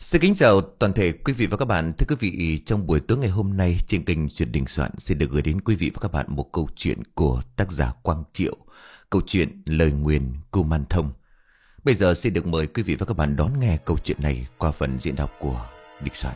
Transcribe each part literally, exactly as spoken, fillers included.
Xin kính chào toàn thể quý vị và các bạn. Thưa quý vị, trong buổi tối ngày hôm nay trên kênh Chuyện Đình Soạn xin được gửi đến quý vị và các bạn một câu chuyện của tác giả Quang Triệu. Câu chuyện Lời Nguyền Kuman Thông. Bây giờ xin được mời quý vị và các bạn đón nghe câu chuyện này qua phần diễn đọc của Đình Soạn.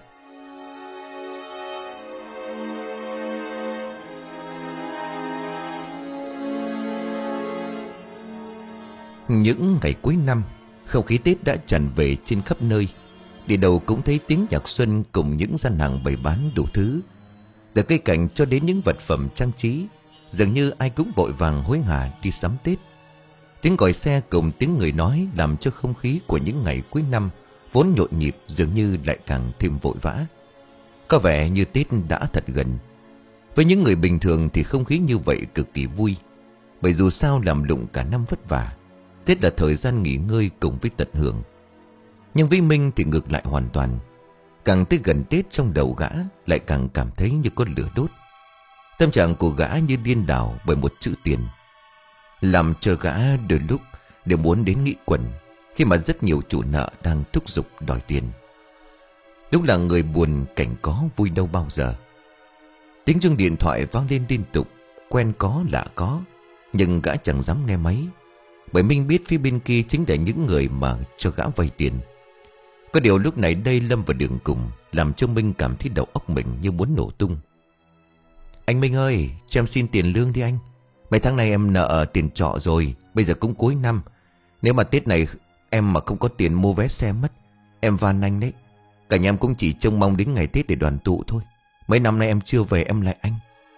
Những ngày cuối năm, không khí Tết đã tràn về trên khắp nơi. Đi đâu cũng thấy tiếng nhạc xuân cùng những gian hàng bày bán đủ thứ, từ cây cảnh cho đến những vật phẩm trang trí. Dường như ai cũng vội vàng hối hả đi sắm Tết. Tiếng còi xe cùng tiếng người nói làm cho không khí của những ngày cuối năm vốn nhộn nhịp dường như lại càng thêm vội vã. Có vẻ như Tết đã thật gần. Với những người bình thường thì không khí như vậy cực kỳ vui, bởi dù sao làm lụng cả năm vất vả, Tết là thời gian nghỉ ngơi cùng với tận hưởng. Nhưng với Minh thì ngược lại hoàn toàn. Càng tới gần Tết, trong đầu gã lại càng cảm thấy như có lửa đốt. Tâm trạng của gã như điên đảo bởi một chữ tiền, làm cho gã đôi lúc đều muốn đến nghĩ quẩn, khi mà rất nhiều chủ nợ đang thúc giục đòi tiền. Đúng là người buồn cảnh có vui đâu bao giờ. Tiếng chuông điện thoại vang lên liên tục, quen có lạ có, nhưng gã chẳng dám nghe máy, bởi Minh biết phía bên kia chính là những người mà cho gã vay tiền. Có điều lúc này đây lâm vào đường cùng, làm cho Minh cảm thấy đầu óc mình như muốn nổ tung. Anh Minh ơi, cho em xin tiền lương đi anh. Mấy tháng nay em nợ tiền trọ rồi, bây giờ cũng cuối năm. Nếu mà Tết này em mà không có tiền mua vé xe mất, em van anh đấy. Cả nhà em cũng chỉ trông mong đến ngày Tết để đoàn tụ thôi. Mấy năm nay em chưa về em lại anh.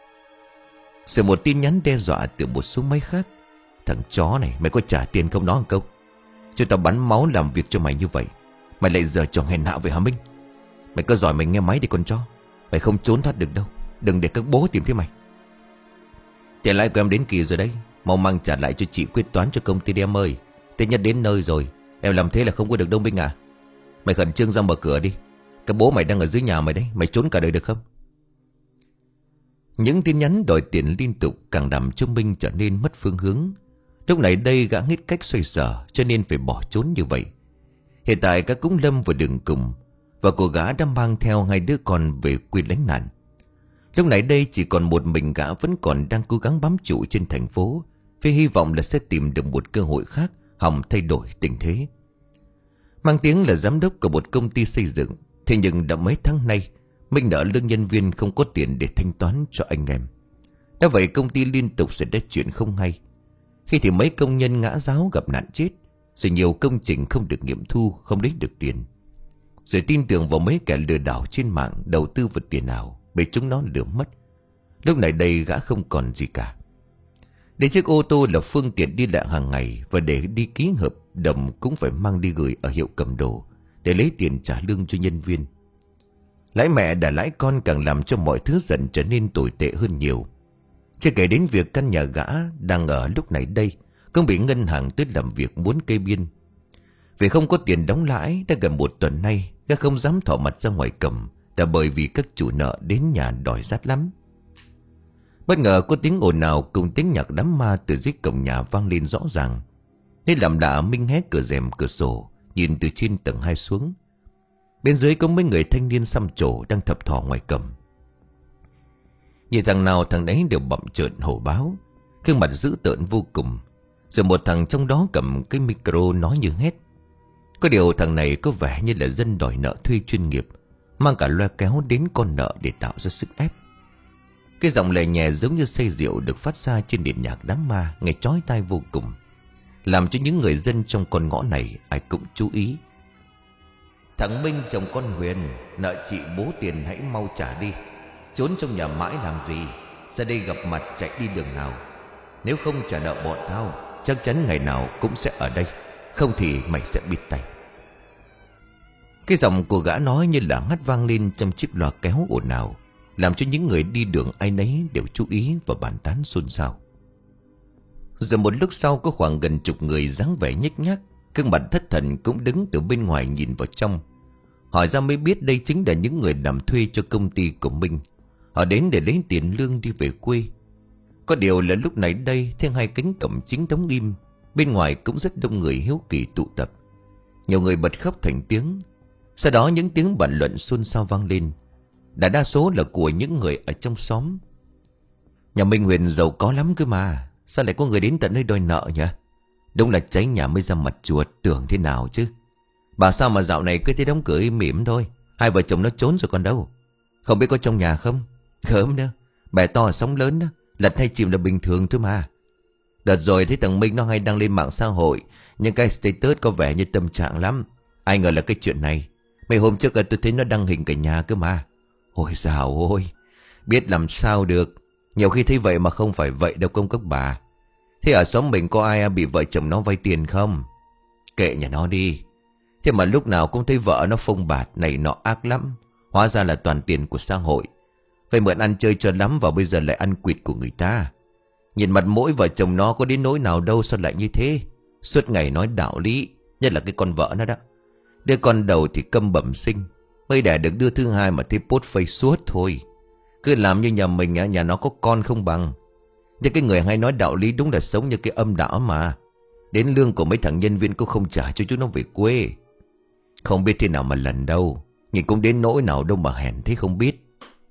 Rồi một tin nhắn đe dọa từ một số máy khác. Thằng chó này, mày có trả tiền không đó không? Cho tao bắn máu làm việc cho mày như vậy, mày lại giờ trò hèn hạ vậy hả Minh? Mày có giỏi mày nghe máy đi con chó. Mày không trốn thoát được đâu. Đừng để các bố tìm thấy mày. Tiền lãi của em đến kỳ rồi đấy, mau mang trả lại cho chị quyết toán cho công ty đi em ơi. Tết nhất đến nơi rồi, em làm thế là không có được đâu Minh à. Mày khẩn trương ra mở cửa đi. Các bố mày đang ở dưới nhà mày đấy, mày trốn cả đời được không? Những tin nhắn đòi tiền liên tục càng làm cho Minh trở nên mất phương hướng. Lúc này đây gã hết cách xoay sở, cho nên phải bỏ trốn như vậy. Hiện tại gã cũng lâm vào đường cùng, và cô gã đã mang theo hai đứa con về quê lánh nạn. Lúc này đây chỉ còn một mình gã vẫn còn đang cố gắng bám trụ trên thành phố, với hy vọng là sẽ tìm được một cơ hội khác hòng thay đổi tình thế. Mang tiếng là giám đốc của một công ty xây dựng, thế nhưng đã mấy tháng nay Minh nợ lương nhân viên không có tiền để thanh toán cho anh em. Đã vậy công ty liên tục xảy ra chuyện không hay. Khi thì mấy công nhân ngã giáo gặp nạn chết, rồi nhiều công trình không được nghiệm thu, không lấy được tiền. Rồi tin tưởng vào mấy kẻ lừa đảo trên mạng đầu tư vào tiền ảo, bị chúng nó lừa mất. Lúc này đây gã không còn gì cả. Để chiếc ô tô là phương tiện đi lại hàng ngày, và để đi ký hợp đồng cũng phải mang đi gửi ở hiệu cầm đồ để lấy tiền trả lương cho nhân viên. Lãi mẹ đã lãi con càng làm cho mọi thứ dần trở nên tồi tệ hơn nhiều. Chưa kể đến việc căn nhà gã đang ở lúc này đây cũng bị ngân hàng tới làm việc muốn kê biên. Vì không có tiền đóng lãi, đã gần một tuần nay gã không dám thò mặt ra ngoài cầm, là bởi vì các chủ nợ đến nhà đòi rát lắm. Bất ngờ có tiếng ồn ào cùng tiếng nhạc đám ma từ dưới cổng nhà vang lên rõ ràng. Nên làm lạ Minh hé cửa rèm cửa sổ, nhìn từ trên tầng hai xuống. Bên dưới có mấy người thanh niên xăm trổ đang thập thò ngoài cầm. Nhìn thằng nào thằng đấy đều bặm trợn hổ báo, gương mặt dữ tợn vô cùng. Rồi một thằng trong đó cầm cái micro nói như hét. Có điều thằng này có vẻ như là dân đòi nợ thuê chuyên nghiệp, mang cả loa kéo đến con nợ để tạo ra sức ép. Cái giọng lè nhè giống như say rượu được phát ra trên điện nhạc đám ma, nghe chói tai vô cùng, làm cho những người dân trong con ngõ này ai cũng chú ý. Thằng Minh chồng con Huyền nợ chị bố tiền, hãy mau trả đi. Trốn trong nhà mãi làm gì? Ra đây gặp mặt chạy đi đường nào. Nếu không trả nợ bọn tao, chắc chắn ngày nào cũng sẽ ở đây. Không thì mày sẽ bịt tay. Cái giọng của gã nói như là hát vang lên trong chiếc loa kéo ồn ào, làm cho những người đi đường ai nấy đều chú ý và bàn tán xôn xao. Rồi một lúc sau có khoảng gần chục người dáng vẻ nhếch nhác, gương mặt thất thần cũng đứng từ bên ngoài nhìn vào trong. Hỏi ra mới biết đây chính là những người làm thuê cho công ty của Minh. Họ đến để lấy tiền lương đi về quê. Có điều là lúc này đây theo hai cánh cổng chính đóng im, bên ngoài cũng rất đông người hiếu kỳ tụ tập. Nhiều người bật khóc thành tiếng. Sau đó những tiếng bàn luận xôn xao vang lên, đại đa số là của những người ở trong xóm. Nhà Minh Huyền giàu có lắm cơ mà, sao lại có người đến tận nơi đòi nợ nhỉ? Đúng là cháy nhà mới ra mặt chuột, tưởng thế nào chứ. Bà sao mà dạo này cứ thấy đóng cửa im mỉm thôi. Hai vợ chồng nó trốn rồi còn đâu. Không biết có trong nhà không? Khớm đó, bè to sóng lớn đó, lật hay chìm là bình thường thôi mà. Đợt rồi thấy thằng Minh nó hay đăng lên mạng xã hội những cái status có vẻ như tâm trạng lắm. Ai ngờ là cái chuyện này. Mấy hôm trước tôi thấy nó đăng hình cả nhà cơ mà. Ôi dào ôi, biết làm sao được. Nhiều khi thấy vậy mà không phải vậy đâu công các bà. Thế ở xóm mình có ai bị vợ chồng nó vay tiền không? Kệ nhà nó đi. Thế mà lúc nào cũng thấy vợ nó phông bạt này nọ ác lắm. Hóa ra là toàn tiền của xã hội. Phải mượn ăn chơi cho lắm và bây giờ lại ăn quỵt của người ta. Nhìn mặt mỗi vợ chồng nó có đến nỗi nào đâu sao lại như thế. Suốt ngày nói đạo lý, nhất là cái con vợ nó đó. Đứa con đầu thì câm bẩm sinh, mới đẻ được đứa thứ hai mà thấy post face suốt thôi. Cứ làm như nhà mình nhà nó có con không bằng. Thế cái người hay nói đạo lý đúng là sống như cái âm đạo mà. Đến lương của mấy thằng nhân viên cũng không trả cho chúng nó về quê. Không biết thế nào mà lần đâu. Nhìn cũng đến nỗi nào đâu mà hèn thế không biết.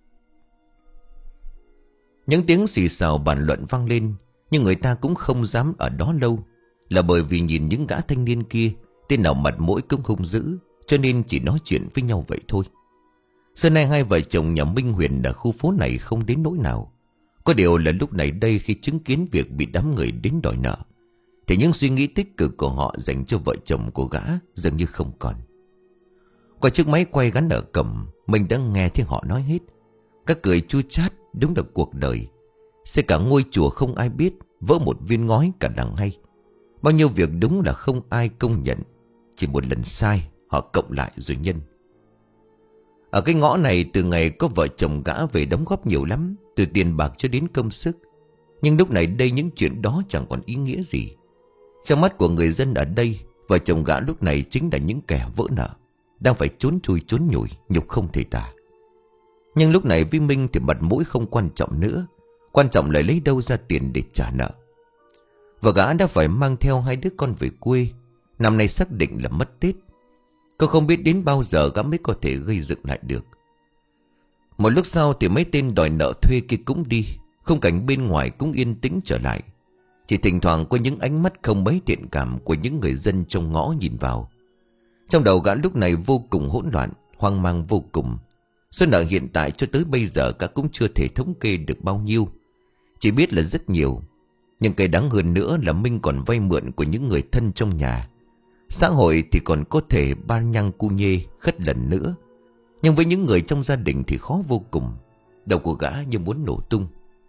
Những tiếng xì xào bàn luận vang lên, nhưng người ta cũng không dám ở đó lâu. Là bởi vì nhìn những gã thanh niên kia, tên nào mặt mũi cũng hung dữ, cho nên chỉ nói chuyện với nhau vậy thôi. Xưa nay hai vợ chồng nhà Minh Huyền ở khu phố này không đến nỗi nào. Có điều là lúc này đây khi chứng kiến việc bị đám người đến đòi nợ, thì những suy nghĩ tích cực của họ dành cho vợ chồng của gã dường như không còn. Qua chiếc máy quay gắn ở cầm, mình đã nghe thấy họ nói hết. Các cười chua chát, đúng là cuộc đời. Xây cả ngôi chùa không ai biết, vỡ một viên ngói cả làng hay. Bao nhiêu việc đúng là không ai công nhận. Chỉ một lần sai, họ cộng lại rồi nhân. Ở cái ngõ này từ ngày có vợ chồng gã về đóng góp nhiều lắm, từ tiền bạc cho đến công sức. Nhưng lúc này đây những chuyện đó chẳng còn ý nghĩa gì. Trong mắt của người dân ở đây, vợ chồng gã lúc này chính là những kẻ vỡ nợ, đang phải trốn chui trốn nhủi, nhục không thể tả. Nhưng lúc này với Minh thì mặt mũi không quan trọng nữa. Quan trọng là lấy đâu ra tiền để trả nợ. Và gã đã phải mang theo hai đứa con về quê. Năm nay xác định là mất Tết. Cô không biết đến bao giờ gã mới có thể gây dựng lại được. Một lúc sau thì mấy tên đòi nợ thuê kia cũng đi. Khung cảnh bên ngoài cũng yên tĩnh trở lại. Chỉ thỉnh thoảng có những ánh mắt không mấy thiện cảm của những người dân trong ngõ nhìn vào. Trong đầu gã lúc này vô cùng hỗn loạn, hoang mang vô cùng. Số nợ hiện tại cho tới bây giờ gã cũng chưa thể thống kê được bao nhiêu. Chỉ biết là rất nhiều. Nhưng cái đáng hơn nữa là Minh còn vay mượn của những người thân trong nhà. Xã hội thì còn có thể ban nhăng cu nhê khất lần nữa. Nhưng với những người trong gia đình thì khó vô cùng. Đầu của gã như muốn nổ tung.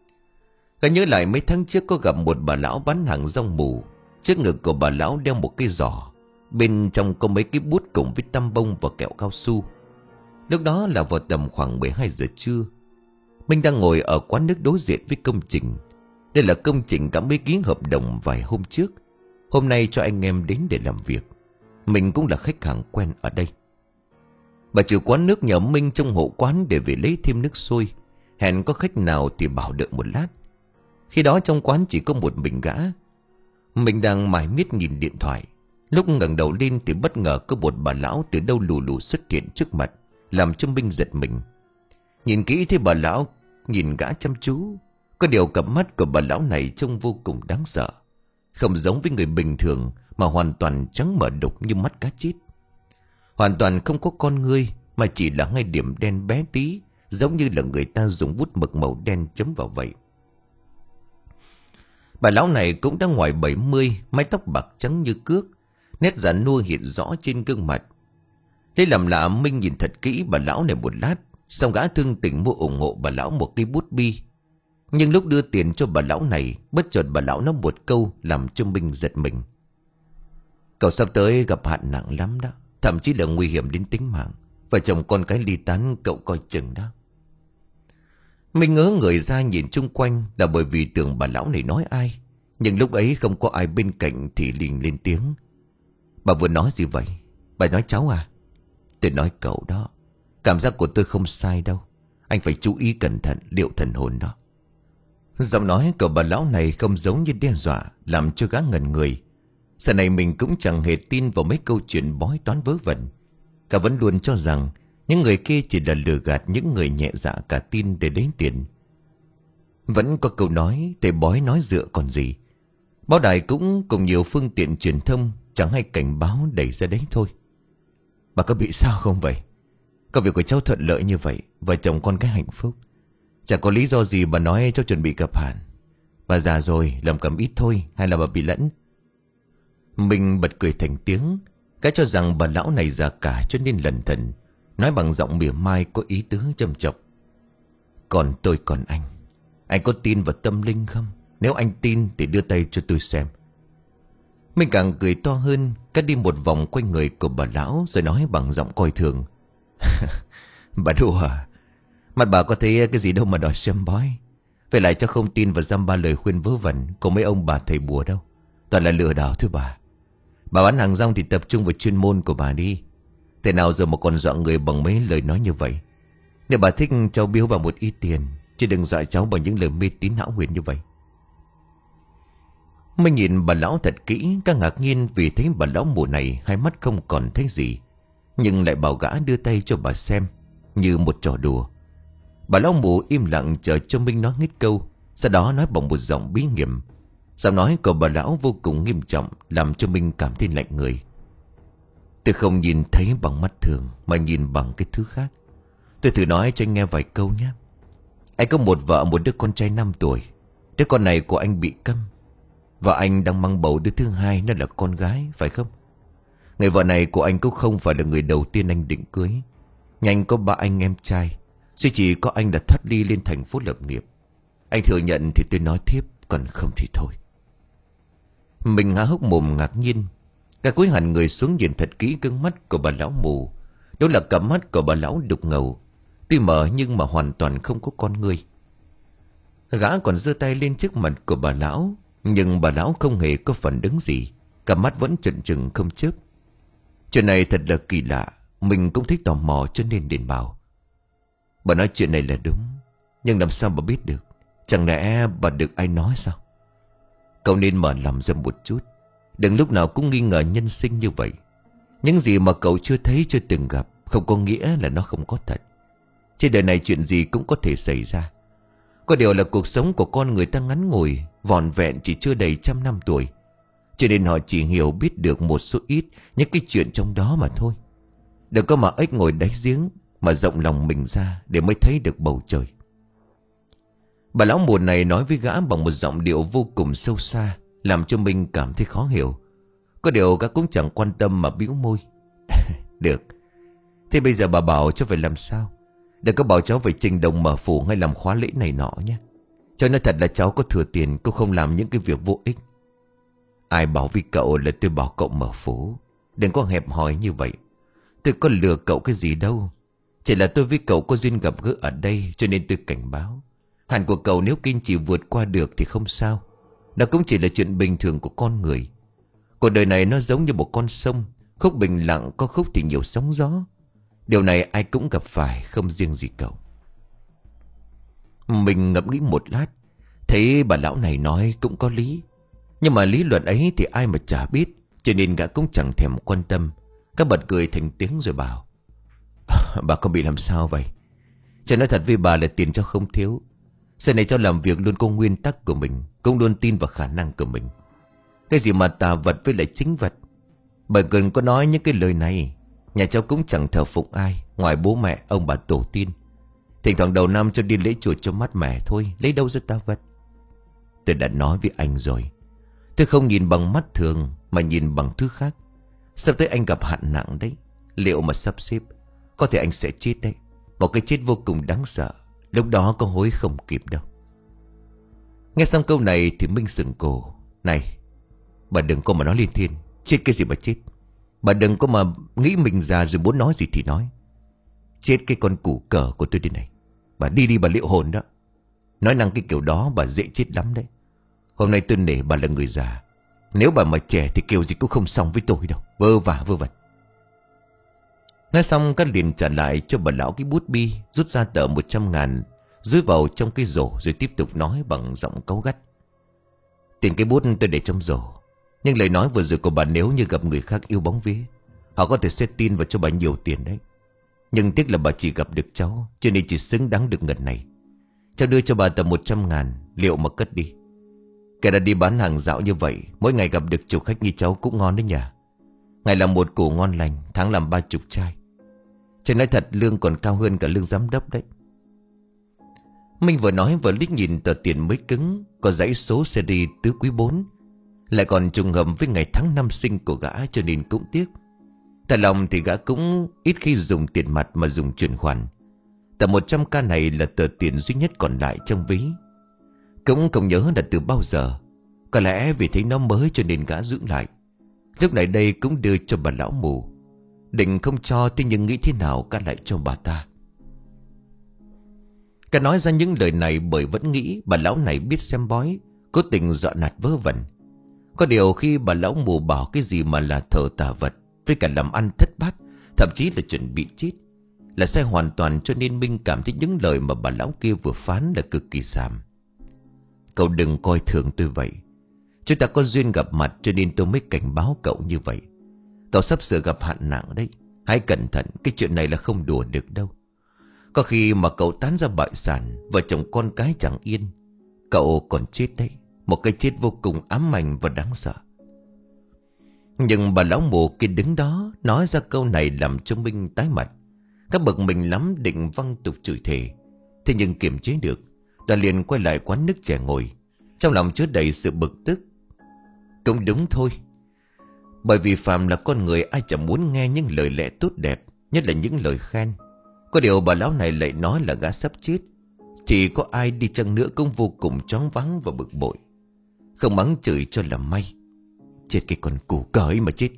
Gã nhớ lại mấy tháng trước có gặp một bà lão bán hàng rong mù. Trước ngực của bà lão đeo một cái giỏ. Bên trong có mấy cái bút cùng với tăm bông và kẹo cao su. Lúc đó là vào tầm khoảng mười hai giờ trưa. Minh đang ngồi ở quán nước đối diện với công trình. Đây là công trình cả mới ký hợp đồng vài hôm trước. Hôm nay cho anh em đến để làm việc. Mình cũng là khách hàng quen ở đây. Bà chủ quán nước nhờ Minh trong hộ quán để về lấy thêm nước sôi. Hẹn có khách nào thì bảo đợi một lát. Khi đó trong quán chỉ có một mình gã. Mình đang mải miết nhìn điện thoại. Lúc ngẩng đầu lên thì bất ngờ có một bà lão từ đâu lù lù xuất hiện trước mặt, làm cho Minh giật mình. Nhìn kỹ thấy bà lão nhìn gã chăm chú. Có điều cặp mắt của bà lão này trông vô cùng đáng sợ. Không giống với người bình thường, mà hoàn toàn trắng mở đục như mắt cá chít. Hoàn toàn không có con ngươi, mà chỉ là hai điểm đen bé tí, giống như là người ta dùng bút mực màu đen chấm vào vậy. Bà lão này cũng đã ngoài bảy mươi, mái tóc bạc trắng như cước, nét già nua hiện rõ trên gương mặt. Thế làm lạ Minh nhìn thật kỹ bà lão này một lát, xong gã thương tình mua ủng hộ bà lão một cây bút bi. Nhưng lúc đưa tiền cho bà lão này, bất chợt bà lão nói một câu làm cho Minh giật mình. Cậu sắp tới gặp hạn nặng lắm đó, thậm chí là nguy hiểm đến tính mạng. Vợ chồng con cái ly tán cậu coi chừng đó. Minh ngớ người ra nhìn chung quanh, là bởi vì tưởng bà lão này nói ai. Nhưng lúc ấy không có ai bên cạnh thì liền lên tiếng. Bà vừa nói gì vậy? Bà nói cháu à? Tôi nói cậu đó. Cảm giác của tôi không sai đâu. Anh phải chú ý cẩn thận liệu thần hồn đó. Giọng nói của bà lão này không giống như đe dọa, làm cho gã ngẩn người. Giờ này mình cũng chẳng hề tin vào mấy câu chuyện bói toán vớ vẩn. Cả vẫn luôn cho rằng những người kia chỉ là lừa gạt những người nhẹ dạ cả tin để lấy tiền. Vẫn có câu nói thầy bói nói dựa còn gì. Báo đài cũng cùng nhiều phương tiện truyền thông chẳng hay cảnh báo đẩy ra đấy thôi. Bà có bị sao không vậy? Công việc của cháu thuận lợi như vậy, vợ chồng con cái hạnh phúc, chẳng có lý do gì bà nói cháu chuẩn bị gặp hạn. Bà già rồi làm cầm ít thôi, hay là bà bị lẫn? Mình bật cười thành tiếng. Cái cho rằng bà lão này già cả cho nên lẩn thận, nói bằng giọng mỉa mai có ý tứ châm chọc. Còn tôi còn anh, anh có tin vào tâm linh không? Nếu anh tin thì đưa tay cho tôi xem. Mình càng cười to hơn, cắt đi một vòng quanh người của bà lão, rồi nói bằng giọng coi thường. Bà đùa à? Mặt bà có thấy cái gì đâu mà đòi xem bói. Vậy lại cho không tin vào dăm ba lời khuyên vớ vẩn của mấy ông bà thầy bùa đâu. Toàn là lừa đảo thôi bà. Bà bán hàng rong thì tập trung vào chuyên môn của bà đi. Thế nào giờ mà còn dọa người bằng mấy lời nói như vậy? Nếu bà thích cháu biếu bà một ít tiền, chứ đừng dọa cháu bằng những lời mê tín hão huyền như vậy. Mình nhìn bà lão thật kỹ, càng ngạc nhiên vì thấy bà lão mù này hai mắt không còn thấy gì, nhưng lại bảo gã đưa tay cho bà xem, như một trò đùa. Bà lão mù im lặng chờ cho Minh nói hết câu, sau đó nói bằng một giọng bí hiểm. Giọng nói của bà lão vô cùng nghiêm trọng, làm cho Minh cảm thấy lạnh người. Tôi không nhìn thấy bằng mắt thường, mà nhìn bằng cái thứ khác. Tôi thử nói cho anh nghe vài câu nhé. Anh có một vợ, một đứa con trai năm tuổi. Đứa con này của anh bị câm. Và anh đang mang bầu đứa thứ hai, nó là con gái, phải không? Người vợ này của anh cũng không phải là người đầu tiên anh định cưới. Nhà anh có ba anh em trai, duy chỉ có anh đã thoát ly lên thành phố lập nghiệp. Anh thừa nhận thì tôi nói tiếp, còn không thì thôi. Mình há hốc mồm ngạc nhiên. Cả cúi hẳn người xuống nhìn thật kỹ gương mắt của bà lão mù. Đó là cặp mắt của bà lão đục ngầu, tuy mở nhưng mà hoàn toàn không có con người. Gã còn giơ tay lên trước mặt của bà lão, nhưng bà lão không hề có phản ứng gì, cặp mắt vẫn trợn trừng không chớp. Chuyện này thật là kỳ lạ. Mình cũng thích tò mò cho nên đến bảo. Bà nói chuyện này là đúng, nhưng làm sao bà biết được? Chẳng lẽ bà được ai nói sao? Cậu nên mở lòng ra một chút, đừng lúc nào cũng nghi ngờ nhân sinh như vậy. Những gì mà cậu chưa thấy chưa từng gặp không có nghĩa là nó không có thật. Trên đời này chuyện gì cũng có thể xảy ra. Có điều là cuộc sống của con người ta ngắn ngủi, vỏn vẹn chỉ chưa đầy trăm năm tuổi, cho nên họ chỉ hiểu biết được một số ít những cái chuyện trong đó mà thôi. Đừng có mà ếch ngồi đáy giếng, mà rộng lòng mình ra để mới thấy được bầu trời. Bà lão mù này nói với gã bằng một giọng điệu vô cùng sâu xa, làm cho mình cảm thấy khó hiểu. Có điều gã cũng chẳng quan tâm mà bĩu môi. Được, thế bây giờ bà bảo cháu phải làm sao? Đừng có bảo cháu phải trình đồng mở phủ hay làm khóa lễ này nọ nhé. Cho nói thật là cháu có thừa tiền, cũng không làm những cái việc vô ích. Ai bảo với cậu là tôi bảo cậu mở phủ? Đừng có hẹp hòi như vậy. Tôi có lừa cậu cái gì đâu. Chỉ là tôi với cậu có duyên gặp gỡ ở đây, cho nên tôi cảnh báo. Hạn của cậu nếu kiên trì vượt qua được thì không sao. Nó cũng chỉ là chuyện bình thường của con người. Cuộc đời này nó giống như một con sông, khúc bình lặng có khúc thì nhiều sóng gió. Điều này ai cũng gặp phải, không riêng gì cậu. Mình ngẫm nghĩ một lát, thấy bà lão này nói cũng có lý. Nhưng mà lý luận ấy thì ai mà chả biết, cho nên gã cũng chẳng thèm quan tâm. Các bật cười thành tiếng rồi bảo. Bà không bị làm sao vậy? Cho nói thật với bà là tiền cháu không thiếu. Sau này cháu làm việc luôn có nguyên tắc của mình, cũng luôn tin vào khả năng của mình. Cái gì mà tà vật với lại chính vật. Bà cần có nói những cái lời này. Nhà cháu cũng chẳng thờ phụng ai ngoài bố mẹ, ông bà tổ tiên. Thỉnh thoảng đầu năm cho đi lễ chùa cho mát mẻ thôi, lấy đâu ra tà vật. Tôi đã nói với anh rồi, tôi không nhìn bằng mắt thường mà nhìn bằng thứ khác. Sắp tới anh gặp hạn nặng đấy. Liệu mà sắp xếp, có thể anh sẽ chết đấy. Một cái chết vô cùng đáng sợ. Lúc đó có hối không kịp đâu. Nghe xong câu này thì Minh sững cổ. Này, bà đừng có mà nói liên thiên. Chết cái gì mà chết? Bà đừng có mà nghĩ mình già rồi muốn nói gì thì nói. Chết cái con củ cờ của tôi đây này. Bà đi đi bà liệu hồn đó. Nói năng cái kiểu đó bà dễ chết lắm đấy. Hôm nay tôi nể bà là người già. Nếu bà mà trẻ thì kiểu gì cũng không xong với tôi đâu. Vơ vả vơ vẩn. Nói xong các liền trả lại cho bà lão cái bút bi, rút ra tờ một trăm ngàn, dúi vào trong cái rổ, rồi tiếp tục nói bằng giọng cáu gắt. Tiền cái bút tôi để trong rổ, nhưng lời nói vừa rồi của bà nếu như gặp người khác yêu bóng vía, Họ có thể sẽ tin và cho bà nhiều tiền đấy. Nhưng tiếc là bà chỉ gặp được cháu, cho nên chỉ xứng đáng được ngần này. Cháu đưa cho bà tầm một trăm ngàn, liệu mà cất đi. Kẻ đã đi bán hàng dạo như vậy, mỗi ngày gặp được chục khách như cháu cũng ngon đấy nhỉ. Ngày làm một củ ngon lành, tháng làm ba chục chai. Chứ nói thật lương còn cao hơn cả lương giám đốc đấy. Minh vừa nói vừa liếc nhìn tờ tiền mới cứng, có dãy số series tứ quý bốn. Lại còn trùng hợp với ngày tháng năm sinh của gã, cho nên cũng tiếc. Thật lòng thì gã cũng ít khi dùng tiền mặt mà dùng chuyển khoản. Tờ một trăm k này là tờ tiền duy nhất còn lại trong ví. Cũng không nhớ là từ bao giờ. Có lẽ vì thấy nó mới cho nên gã giữ lại. Lúc này đây cũng đưa cho bà lão mù. Định không cho, thế nhưng nghĩ thế nào gã lại cho bà ta. Gã nói ra những lời này bởi vẫn nghĩ bà lão này biết xem bói, cố tình dọa nạt vớ vẩn. Có điều khi bà lão mù bảo cái gì mà là thờ tà vật, với cả làm ăn thất bát, thậm chí là chuẩn bị chết, là sai hoàn toàn, cho nên Minh cảm thấy những lời mà bà lão kia vừa phán là cực kỳ xàm. Cậu đừng coi thường tôi vậy. Chúng ta có duyên gặp mặt cho nên tôi mới cảnh báo cậu như vậy. Cậu sắp sửa gặp hạn nặng đấy. Hãy cẩn thận, cái chuyện này là không đùa được đâu. Có khi mà cậu tán ra bại sản, vợ chồng con cái chẳng yên. Cậu còn chết đấy. Một cái chết vô cùng ám ảnh và đáng sợ. Nhưng bà lão mù kia đứng đó nói ra câu này làm cho Minh tái mặt. Các bậc mình lắm định văng tục chửi thề, thế nhưng kiềm chế được, đã liền quay lại quán nước chè ngồi, trong lòng chứa đầy sự bực tức. Cũng đúng thôi. Bởi vì phàm là con người, ai chẳng muốn nghe những lời lẽ tốt đẹp, nhất là những lời khen. Có điều bà lão này lại nói là gã sắp chết, thì có ai đi chăng nữa cũng vô cùng choáng váng và bực bội. Không mắng chửi cho là may. Chết cái con củ cởi mà chết.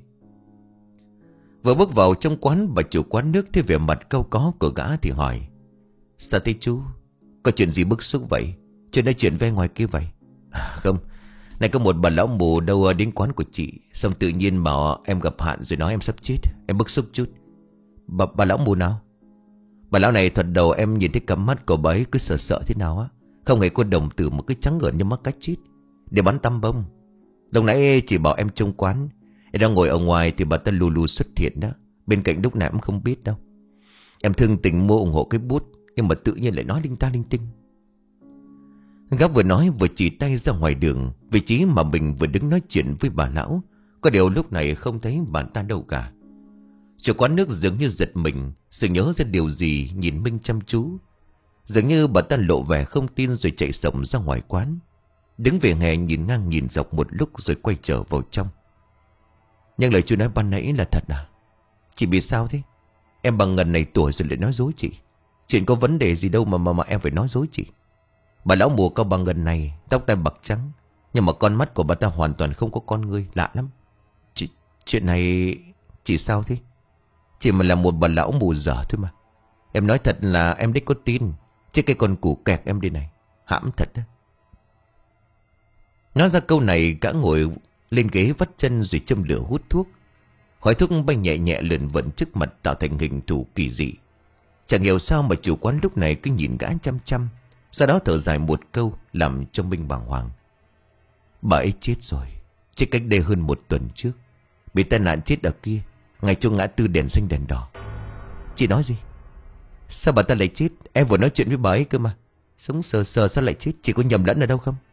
Vừa bước vào trong quán, bà chủ quán nước thấy vẻ mặt cau có của gã thì hỏi: Sao thế chú? Có chuyện gì bức xúc vậy? Chuyện nói chuyện với ngoài kia vậy? À, không. Này có một bà lão mù đâu đến quán của chị, xong tự nhiên bảo em gặp hạn rồi nói em sắp chết. Em bức xúc chút. Bà, bà lão mù nào? Bà lão này thật đầu em nhìn thấy cặp mắt của bà ấy cứ sợ sợ thế nào á. Không hề có đồng tử, một cái trắng ngợn như mắc cách chít để bắn tăm bông. Lúc nãy chỉ bảo em trông quán, em đang ngồi ở ngoài thì bà ta lù lù xuất hiện đó. Bên cạnh lúc nào em không biết đâu. Em thương tình mua ủng hộ cái bút, nhưng mà tự nhiên lại nói linh ta linh tinh. Gã vừa nói vừa chỉ tay ra ngoài đường, vị trí mà mình vừa đứng nói chuyện với bà lão. Có điều lúc này không thấy bà ta đâu cả. Chủ quán nước dường như giật mình, sự nhớ ra điều gì, nhìn Minh chăm chú. Dường như bà ta lộ vẻ không tin rồi chạy sổng ra ngoài quán, đứng về hè nhìn ngang nhìn dọc một lúc rồi quay trở vào trong. Nhưng lời chú nói ban nãy là thật à? Chị bị sao thế? Em bằng ngần này tuổi rồi lại nói dối chị. Chuyện có vấn đề gì đâu mà mà, mà em phải nói dối chị. Bà lão mùa cao bằng ngần này, tóc tai bạc trắng, nhưng mà con mắt của bà ta hoàn toàn không có con ngươi, lạ lắm. Chị, chuyện này chị sao thế? Chị mà là một bà lão mù dở thôi mà. Em nói thật là em đích có tin, chứ cái con củ kẹt em đây này, hãm thật đó. Nói ra câu này, gã ngồi lên ghế vắt chân rồi châm lửa hút thuốc. Khói thuốc bay nhẹ nhẹ lượn vẩn trước mặt tạo thành hình thù kỳ dị. Chẳng hiểu sao mà chủ quán lúc này cứ nhìn gã chăm chăm, sau đó thở dài một câu làm cho Minh bàng hoàng. Bà ấy chết rồi, chết cách đây hơn một tuần trước, bị tai nạn chết ở kia, ngay chỗ ngã tư đèn xanh đèn đỏ. Chị nói gì? Sao bà ta lại chết? Em vừa nói chuyện với bà ấy cơ mà. Sống sờ sờ sao lại chết? Chị có nhầm lẫn ở đâu không?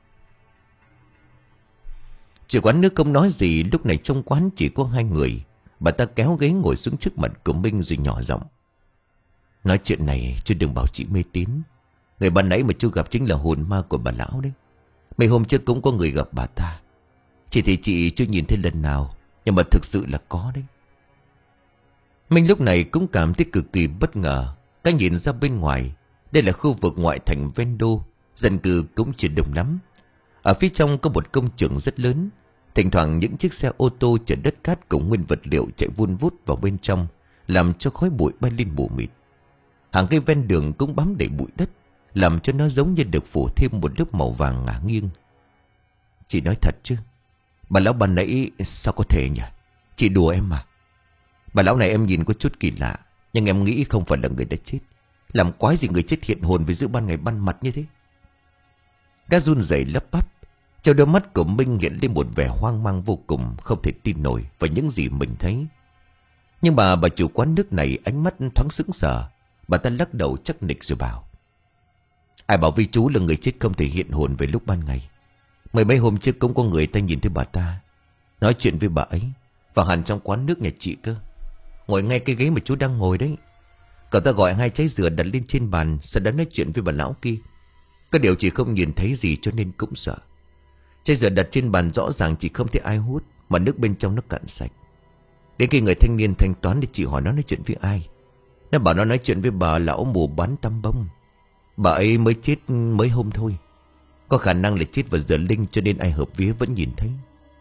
Chủ quán nước không nói gì. Lúc này trong quán chỉ có hai người. Bà ta kéo ghế ngồi xuống trước mặt của Minh rồi nhỏ giọng: Nói chuyện này chứ đừng bảo chị mê tín. Người ban nãy mà chú gặp chính là hồn ma của bà lão đấy. Mấy hôm trước cũng có người gặp bà ta. Chỉ thì chị chưa nhìn thấy lần nào, nhưng mà thực sự là có đấy. Minh lúc này cũng cảm thấy cực kỳ bất ngờ. Cái nhìn ra bên ngoài, đây là khu vực ngoại thành ven đô, dân cư cũng chưa đông lắm. Ở phía trong có một công trường rất lớn. Thỉnh thoảng những chiếc xe ô tô chở đất cát cùng nguyên vật liệu chạy vun vút vào bên trong, làm cho khói bụi bay lên mù mịt. Hàng cây ven đường cũng bám đầy bụi đất, làm cho nó giống như được phủ thêm một lớp màu vàng ngả nghiêng. Chị nói thật chứ? Bà lão ban nãy sao có thể nhỉ? Chị đùa em mà. Bà lão này em nhìn có chút kỳ lạ, nhưng em nghĩ không phải là người đã chết. Làm quái gì người chết hiện hồn với giữa ban ngày ban mặt như thế? Các run rẩy lấp bắp. Trong đôi mắt của Minh hiện lên một vẻ hoang mang vô cùng, không thể tin nổi vào những gì mình thấy. Nhưng mà bà chủ quán nước này ánh mắt thoáng sững sờ. Bà ta lắc đầu chắc nịch rồi bảo: Ai bảo với chú là người chết không thể hiện hồn về lúc ban ngày. Mười mấy hôm trước cũng có người ta nhìn thấy bà ta nói chuyện với bà ấy, và hẳn trong quán nước nhà chị cơ. Ngồi ngay cái ghế mà chú đang ngồi đấy. Cậu ta gọi hai trái dừa đặt lên trên bàn, sau đó nói chuyện với bà lão kia. Có điều chỉ không nhìn thấy gì cho nên cũng sợ. Trái dừa đặt trên bàn rõ ràng chỉ không thấy ai hút, mà nước bên trong nó cạn sạch. Đến khi người thanh niên thanh toán thì chị hỏi nó nói chuyện với ai. Nó bảo nó nói chuyện với bà lão mù bán tăm bông. Bà ấy mới chết mấy hôm thôi. Có khả năng là chết vào giờ linh, cho nên ai hợp vía vẫn nhìn thấy.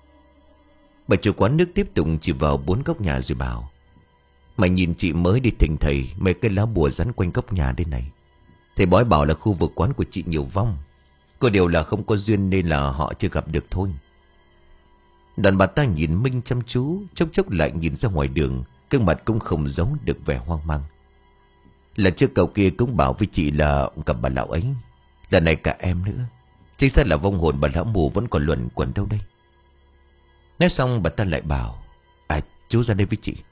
Bà chủ quán nước tiếp tục chỉ vào bốn góc nhà rồi bảo: Mày nhìn chị mới đi thỉnh thầy, mấy cái lá bùa rắn quanh góc nhà đây này. Thầy bói bảo là khu vực quán của chị nhiều vong. Có điều là không có duyên nên là họ chưa gặp được thôi. Đoàn bà ta nhìn Minh chăm chú, chốc chốc lại nhìn ra ngoài đường, gương mặt cũng không giấu được vẻ hoang mang. Lần trước cậu kia cũng bảo với chị là gặp bà lão ấy. Lần này cả em nữa. Chính xác là vong hồn bà lão mù vẫn còn luẩn quẩn đâu đây. Nói xong bà ta lại bảo: À, chú ra đây với chị.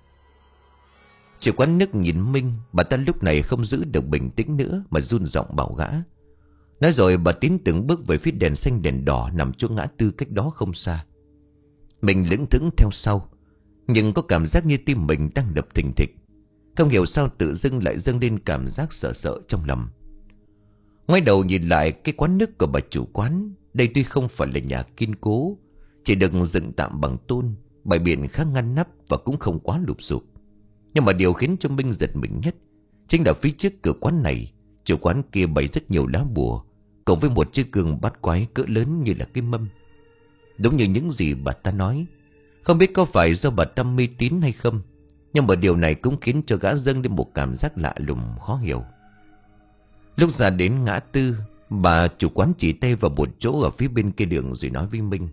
Chủ quán nước nhìn Minh. Bà ta lúc này không giữ được bình tĩnh nữa, mà run giọng bảo gã. Nói rồi bà tiến từng bước về phía đèn xanh đèn đỏ nằm chỗ ngã tư cách đó không xa. Mình lững thững theo sau, nhưng có cảm giác như tim mình đang đập thình thịch. Không hiểu sao tự dưng lại dâng lên cảm giác sợ sợ trong lòng. Ngoái đầu nhìn lại cái quán nước của bà chủ quán. Đây tuy không phải là nhà kiên cố, chỉ được dựng tạm bằng tôn, bày biện khá ngăn nắp và cũng không quá lụp xụp. Nhưng mà điều khiến cho Minh giật mình nhất chính là phía trước cửa quán này, chủ quán kia bày rất nhiều lá bùa, cộng với một chiếc gương bát quái cỡ lớn như là cái mâm. Đúng như những gì bà ta nói. Không biết có phải do bà ta mê tín hay không, nhưng mà điều này cũng khiến cho gã dâng lên một cảm giác lạ lùng khó hiểu. Lúc ra đến ngã tư, bà chủ quán chỉ tay vào một chỗ ở phía bên kia đường rồi nói với Minh: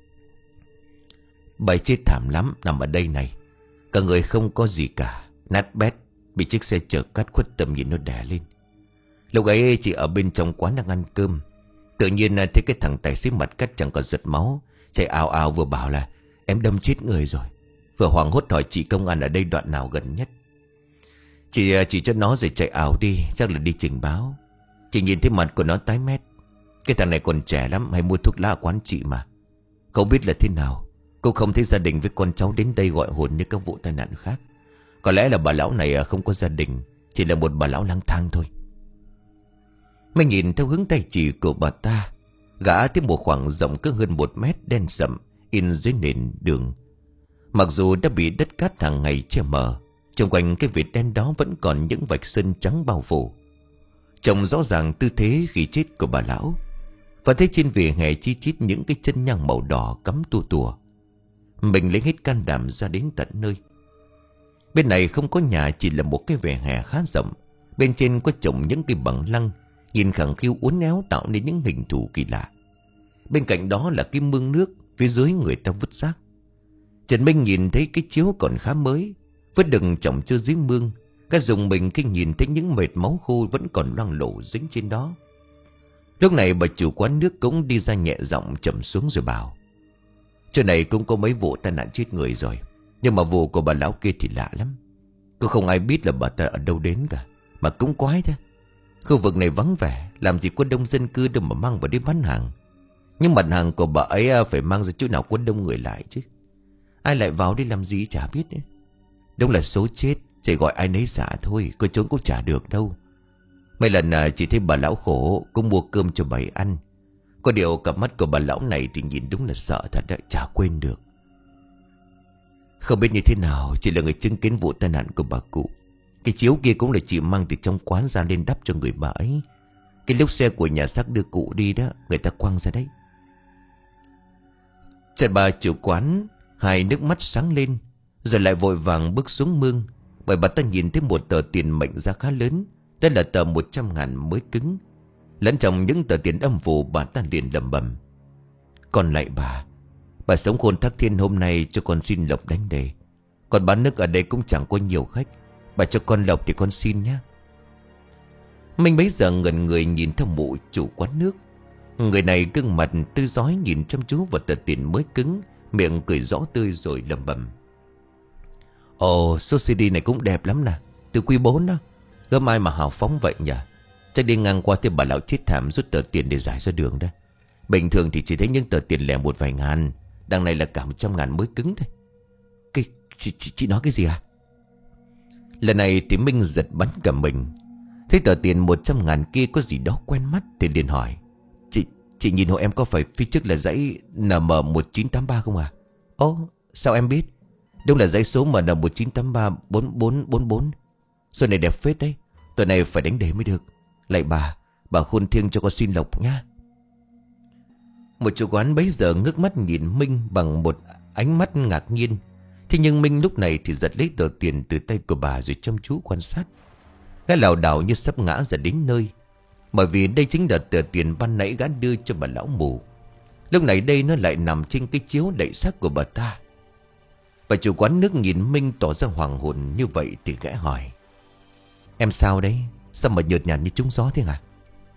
Bà chết thảm lắm, nằm ở đây này. Cả người không có gì cả, nát bét, bị chiếc xe chở cát khuất tầm nhìn nó đè lên. Lúc ấy chị ở bên trong quán đang ăn cơm, tự nhiên thấy cái thằng tài xế mặt cắt chẳng còn giọt máu, chạy ào ào vừa bảo là em đâm chết người rồi, vừa hoảng hốt hỏi chị công an ở đây đoạn nào gần nhất. Chị chỉ cho nó rồi chạy ào đi, chắc là đi trình báo. Chị nhìn thấy mặt của nó tái mét. Cái thằng này còn trẻ lắm, hay mua thuốc lá ở quán chị mà. Không biết là thế nào, cô không thấy gia đình với con cháu đến đây gọi hồn như các vụ tai nạn khác. Có lẽ là bà lão này không có gia đình, chỉ là một bà lão lang thang thôi. Mình nhìn theo hướng tay chỉ của bà ta, gã thấy một khoảng rộng cỡ hơn một mét đen sậm in dưới nền đường. Mặc dù đã bị đất cát hàng ngày che mờ, xung quanh cái vệt đen đó vẫn còn những vạch sơn trắng bao phủ. Trông rõ ràng tư thế khi chết của bà lão. Và thấy trên vỉa hè chi chít những cái chân nhang màu đỏ cắm tua tùa. Mình lấy hết can đảm ra đến tận nơi. Bên này không có nhà, chỉ là một cái vỉa hè khá rộng. Bên trên có trồng những cây bằng lăng, nhìn khẳng khiu uốn éo tạo nên những hình thù kỳ lạ. Bên cạnh đó là cái mương nước, phía dưới người ta vứt rác. Trần Minh nhìn thấy cái chiếu còn khá mới, vứt đừng chồng chưa dưới mương. Các dùng mình khi nhìn thấy những mệt máu khô vẫn còn loang lổ dính trên đó. Lúc này bà chủ quán nước cũng đi ra nhẹ giọng trầm xuống rồi bảo: Chỗ này cũng có mấy vụ tai nạn chết người rồi, nhưng mà vụ của bà lão kia thì lạ lắm. Có không ai biết là bà ta ở đâu đến cả, mà cũng quái thế. Khu vực này vắng vẻ, làm gì có đông dân cư đâu mà mang vào đi bán hàng. Nhưng mặt hàng của bà ấy phải mang ra chỗ nào có đông người lại chứ. Ai lại vào đi làm gì chả biết ấy. Đúng là số chết, chỉ gọi ai nấy dạ thôi, có trốn cũng chả được đâu. Mấy lần chỉ thấy bà lão khổ, cũng mua cơm cho bà ấy ăn. Có điều cặp mắt của bà lão này thì nhìn đúng là sợ thật đấy, chả quên được. Không biết như thế nào, chỉ là người chứng kiến vụ tai nạn của bà cụ. Cái chiếu kia cũng là chị mang từ trong quán ra lên đắp cho người bà ấy. Cái lúc xe của nhà xác đưa cụ đi đó, người ta quăng ra đấy. Chợt bà chủ quán hai nước mắt sáng lên, rồi lại vội vàng bước xuống mương. Bởi bà ta nhìn thấy một tờ tiền mệnh giá khá lớn. Đây là tờ một trăm ngàn mới cứng. Lẫn trong những tờ tiền âm phủ, bà ta liền lẩm bẩm: Còn lại bà Bà sống khôn thác thiên hôm nay cho con xin lộc đánh đề. Còn bán nước ở đây cũng chẳng có nhiều khách, bà cho con lộc thì con xin nhé. Mình bấy giờ ngẩn người nhìn theo mụ chủ quán nước. Người này gương mặt tươi rói nhìn chăm chú vào tờ tiền mới cứng, miệng cười rõ tươi rồi lẩm bẩm: Ồ, số xê đê này cũng đẹp lắm nè. Từ quý bốn đó. Gớm ai mà hào phóng vậy nhỉ? Chắc đi ngang qua thì bà lão chết thảm rút tờ tiền để giải ra đường đó. Bình thường thì chỉ thấy những tờ tiền lẻ một vài ngàn. Đằng này là cả một trăm ngàn mới cứng thôi. Cái, chị, chị, chị nói cái gì à? Lần này thì Minh giật bắn cả mình. Thấy tờ tiền một trăm ngàn kia có gì đó quen mắt thì liền hỏi. Chị, chị nhìn hộ em có phải phía trước là dãy en em một chín tám ba không à? Ồ, sao em biết? Đúng là dãy số em en một chín tám ba bốn bốn bốn bốn. Số này đẹp phết đấy. Tuần này phải đánh đề mới được. Lại bà, bà khôn thiêng cho con xin lộc nhá. Một chủ quán bấy giờ ngước mắt nhìn Minh bằng một ánh mắt ngạc nhiên. Thế nhưng Minh lúc này thì giật lấy tờ tiền từ tay của bà rồi chăm chú quan sát. Gã lảo đảo như sắp ngã ra đến nơi. Bởi vì đây chính là tờ tiền ban nãy gã đưa cho bà lão mù. Lúc này đây nó lại nằm trên cái chiếu đậy xác của bà ta. Và chủ quán nước nhìn Minh tỏ ra hoàng hồn như vậy thì gã hỏi. Em sao đấy? Sao mà nhợt nhạt như trúng gió thế hả?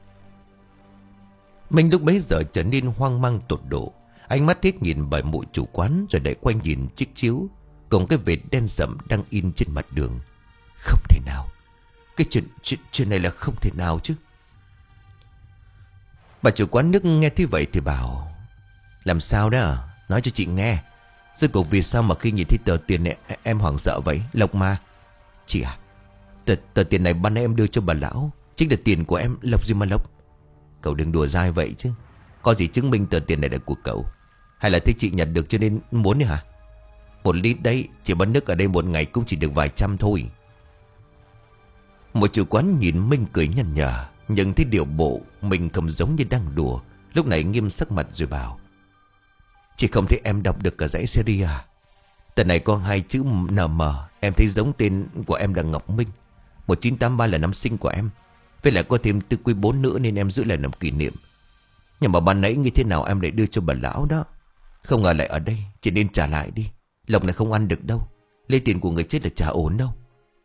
Minh lúc bấy giờ trở nên hoang mang tột độ. Ánh mắt hết nhìn bởi mụ chủ quán rồi lại quay nhìn chiếc chiếu cùng cái vệt đen sẫm đang in trên mặt đường. Không thể nào. Cái chuyện, chuyện, chuyện này là không thể nào chứ. Bà chủ quán nước nghe thế vậy thì bảo. Làm sao đó? Nói cho chị nghe. Rốt cuộc vì sao mà khi nhìn thấy tờ tiền này em hoảng sợ vậy? Lộc mà. Chị à, tờ, tờ tiền này ban nãy em đưa cho bà lão chính là tiền của em. Lộc gì mà lộc? Cậu đừng đùa dai vậy chứ. Có gì chứng minh tờ tiền này là của cậu? Hay là thấy chị nhận được cho nên muốn hả? Một lít đấy, chỉ bắn nước ở đây một ngày cũng chỉ được vài trăm thôi. Một chủ quán nhìn Minh cười nhăn nhở. Nhưng thấy điều bộ mình không giống như đang đùa. Lúc này nghiêm sắc mặt rồi bảo. Chị không thấy em đọc được cả dãy series à? Tờ này có hai chữ en em. Em thấy giống tên của em là Ngọc Minh. Một chín tám ba là năm sinh của em. Với lại có thêm tư quý bốn nữa nên em giữ lại làm kỷ niệm. Nhưng mà ban nãy như thế nào em lại đưa cho bà lão đó? Không ngờ lại ở đây. Chỉ nên trả lại đi. Lộc này không ăn được đâu. Lấy tiền của người chết là chả ổn đâu.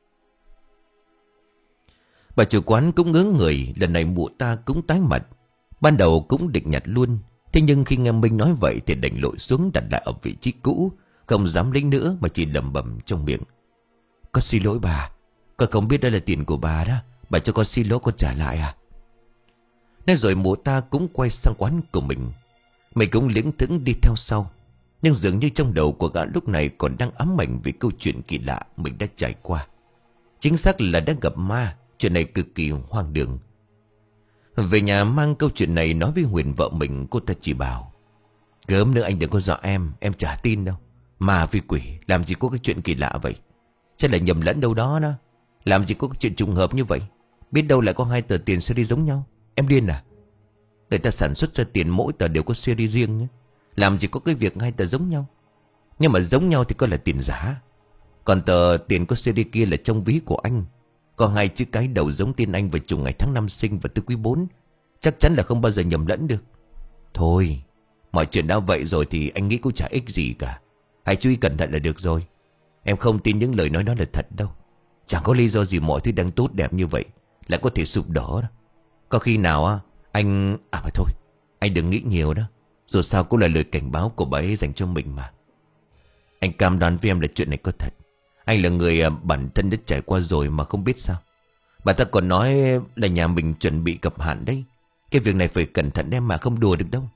Bà chủ quán cũng ngớ người. Lần này mụ ta cũng tái mặt. Ban đầu cũng định nhặt luôn. Thế nhưng khi nghe Minh nói vậy thì đành lội xuống đặt lại ở vị trí cũ. Không dám lấy nữa mà chỉ lẩm bẩm trong miệng. Con xin lỗi bà. Con không biết đây là tiền của bà đó. Bà cho con xin lỗi con trả lại à? Nói rồi mụ ta cũng quay sang quán của mình. Mình cũng lững thững đi theo sau. Nhưng dường như trong đầu của gã lúc này còn đang ám ảnh về câu chuyện kỳ lạ mình đã trải qua. Chính xác là đã gặp ma. Chuyện này cực kỳ hoang đường. Về nhà mang câu chuyện này nói với Huyền vợ mình. Cô ta chỉ bảo. Gớm nữa anh đừng có dọa em. Em chả tin đâu. Ma với quỷ làm gì có cái chuyện kỳ lạ vậy? Chắc là nhầm lẫn đâu đó đó. Làm gì có cái chuyện trùng hợp như vậy? Biết đâu lại có hai tờ tiền series giống nhau. Em điên à? Người ta sản xuất ra tiền mỗi tờ đều có series riêng nhé. Làm gì có cái việc hai tờ giống nhau. Nhưng mà giống nhau thì có là tiền giả. Còn tờ tiền có series kia là trong ví của anh. Có hai chữ cái đầu giống tên anh và trùng ngày tháng năm sinh và tư quý bốn. Chắc chắn là không bao giờ nhầm lẫn được. Thôi, mọi chuyện đã vậy rồi thì anh nghĩ cũng chả ích gì cả. Hãy chú ý cẩn thận là được rồi. Em không tin những lời nói đó là thật đâu. Chẳng có lý do gì mọi thứ đang tốt đẹp như vậy lại có thể sụp đổ đó. Có khi nào á anh... À mà thôi, anh đừng nghĩ nhiều đó. Dù sao cũng là lời cảnh báo của bà ấy dành cho mình mà. Anh cam đoan với em là chuyện này có thật. Anh là người bản thân đã trải qua rồi mà không biết sao. Bà ta còn nói là nhà mình chuẩn bị gặp hạn đấy. Cái việc này phải cẩn thận em mà không đùa được đâu.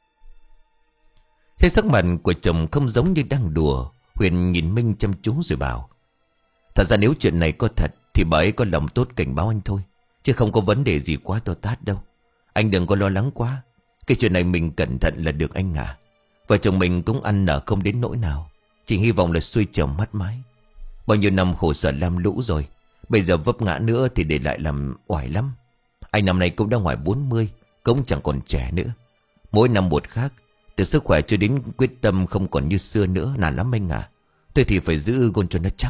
Thế sắc mặt của chồng không giống như đang đùa. Huyền nhìn Minh chăm chú rồi bảo. Thật ra nếu chuyện này có thật thì bà ấy có lòng tốt cảnh báo anh thôi. Chứ không có vấn đề gì quá to tát đâu. Anh đừng có lo lắng quá. Cái chuyện này mình cẩn thận là được anh à. Vợ chồng mình cũng ăn nở không đến nỗi nào. Chỉ hy vọng là xuôi chồng mắt mái. Bao nhiêu năm khổ sở lam lũ rồi. Bây giờ vấp ngã nữa thì để lại làm oải lắm. Anh năm nay cũng đã ngoài bốn mươi. Cũng chẳng còn trẻ nữa. Mỗi năm một khác. Từ sức khỏe cho đến quyết tâm không còn như xưa nữa. Nản lắm anh à. Tôi thì phải giữ gôn cho nó chắc.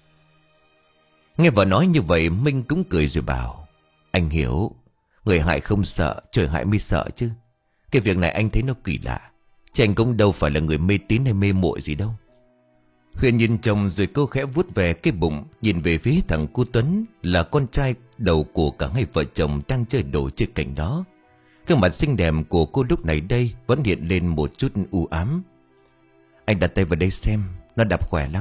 Nghe vợ nói như vậy Minh cũng cười rồi bảo. Anh hiểu. Người hại không sợ, trời hại mới sợ chứ. Cái việc này anh thấy nó kỳ lạ. Chứ anh cũng đâu phải là người mê tín hay mê muội gì đâu. Huyền nhìn chồng rồi cô khẽ vuốt về cái bụng. Nhìn về phía thằng cu Tuấn là con trai đầu của cả hai vợ chồng đang chơi đồ chơi cảnh đó. Cái mặt xinh đẹp của cô lúc này đây vẫn hiện lên một chút u ám. Anh đặt tay vào đây xem. Nó đập khỏe lắm.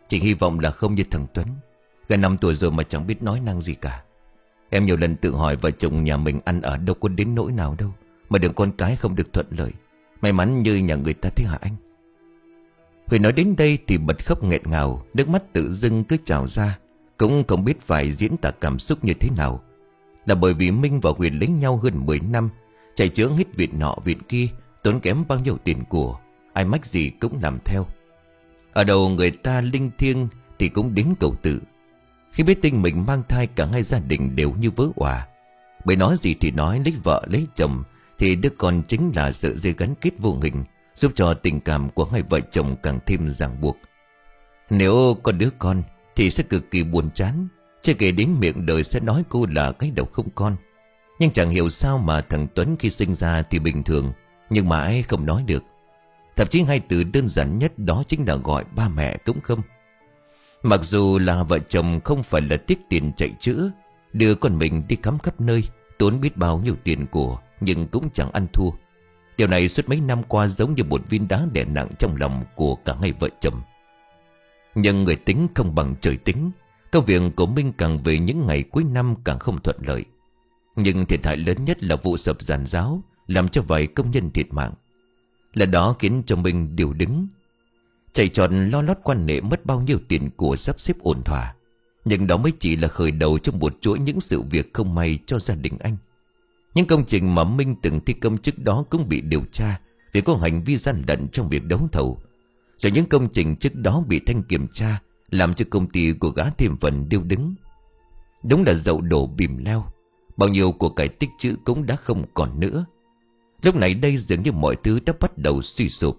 Chỉ hy vọng là không như thằng Tuấn, gần năm tuổi rồi mà chẳng biết nói năng gì cả. Em nhiều lần tự hỏi vợ chồng nhà mình ăn ở đâu có đến nỗi nào đâu mà đường con cái không được thuận lợi. May mắn như nhà người ta thế hả anh? Huyền nói đến đây thì bật khóc nghẹn ngào, nước mắt tự dưng cứ trào ra. Cũng không biết phải diễn tả cảm xúc như thế nào. Là bởi vì Minh và Huyền lấy nhau hơn mười năm, chạy chữa hết viện nọ viện kia, tốn kém bao nhiêu tiền của, ai mách gì cũng làm theo. Ở đầu người ta linh thiêng thì cũng đến cầu tự. Khi biết tin mình mang thai, cả hai gia đình đều như vỡ òa. Bởi nói gì thì nói, lấy vợ lấy chồng thì đứa con chính là sợi dây gắn kết vô hình, giúp cho tình cảm của hai vợ chồng càng thêm ràng buộc. Nếu có đứa con thì sẽ cực kỳ buồn chán, chưa kể đến miệng đời sẽ nói cô là cái đầu không con. Nhưng chẳng hiểu sao mà thằng Tuấn khi sinh ra thì bình thường, nhưng mãi không nói được. Thậm chí hai từ đơn giản nhất đó chính là gọi ba mẹ cũng không. Mặc dù là vợ chồng không phải là tiết tiền chạy chữa, đưa con mình đi khám khắp nơi, tốn biết bao nhiêu tiền của, nhưng cũng chẳng ăn thua. Điều này suốt mấy năm qua giống như một viên đá đè nặng trong lòng của cả hai vợ chồng. Nhưng người tính không bằng trời tính. Công việc của Minh càng về những ngày cuối năm càng không thuận lợi. Nhưng thiệt hại lớn nhất là vụ sập giàn giáo, làm cho vài công nhân thiệt mạng. Lần đó khiến cho Minh điều đứng, chạy tròn lo lót quan hệ, mất bao nhiêu tiền của sắp xếp ổn thỏa. Nhưng đó mới chỉ là khởi đầu cho một chuỗi những sự việc không may cho gia đình anh. Những công trình mà Minh từng thi công trước đó cũng bị điều tra vì có hành vi gian lận trong việc đấu thầu. Rồi những công trình trước đó bị thanh kiểm tra, làm cho công ty của gã thêm phần điêu đứng. Đúng là dậu đổ bìm leo, bao nhiêu của cải tích chữ cũng đã không còn nữa. Lúc này đây dường như mọi thứ đã bắt đầu suy sụp.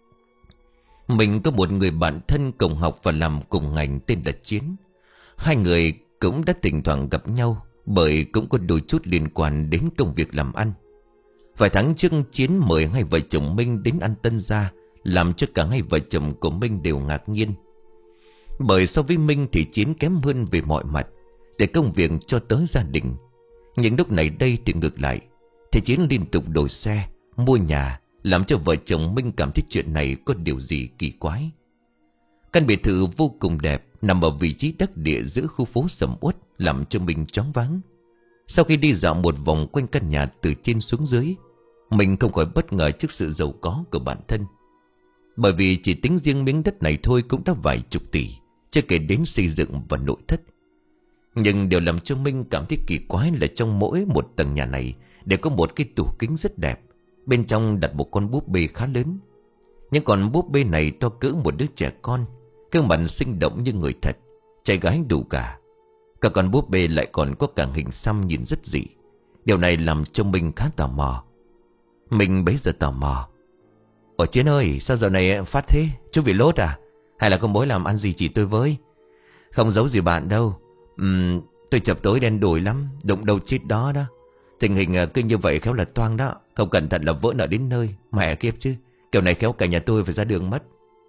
Mình có một người bạn thân cùng học và làm cùng ngành tên là Chiến. Hai người cũng đã thỉnh thoảng gặp nhau, bởi cũng có đôi chút liên quan đến công việc làm ăn. Vài tháng trước, Chiến mời hai vợ chồng Minh đến ăn tân gia, làm cho cả hai vợ chồng của Minh đều ngạc nhiên. Bởi so với Minh thì Chiến kém hơn về mọi mặt, để công việc cho tới gia đình. Nhưng lúc này đây thì ngược lại, thì Chiến liên tục đổi xe, mua nhà, làm cho vợ chồng Minh cảm thấy chuyện này có điều gì kỳ quái. Căn biệt thự vô cùng đẹp, nằm ở vị trí đắc địa giữa khu phố sầm uất, làm cho Minh choáng váng. Sau khi đi dạo một vòng quanh căn nhà từ trên xuống dưới, mình không khỏi bất ngờ trước sự giàu có của bản thân. Bởi vì chỉ tính riêng miếng đất này thôi cũng đã vài chục tỷ, chưa kể đến xây dựng và nội thất. Nhưng điều làm cho Minh cảm thấy kỳ quái là trong mỗi một tầng nhà này đều có một cái tủ kính rất đẹp. Bên trong đặt một con búp bê khá lớn. Nhưng con búp bê này to cỡ một đứa trẻ con, gương mặt sinh động như người thật, trai gái đủ cả. Cả con búp bê lại còn có cả hình xăm nhìn rất dị. Điều này làm cho mình khá tò mò. Mình bấy giờ tò mò: Ủa Chiến ơi, sao giờ này phát thế? Chú bị lốt à? Hay là có mối làm ăn gì chỉ tôi với? Không giấu gì bạn đâu. uhm, Tôi chập tối đen đủi lắm, đụng đầu chết đó đó. Tình hình cứ như vậy khéo là toang đó. Không cẩn thận là vỡ nợ đến nơi. Mẹ kiếp chứ, kiểu này khéo cả nhà tôi phải ra đường mất.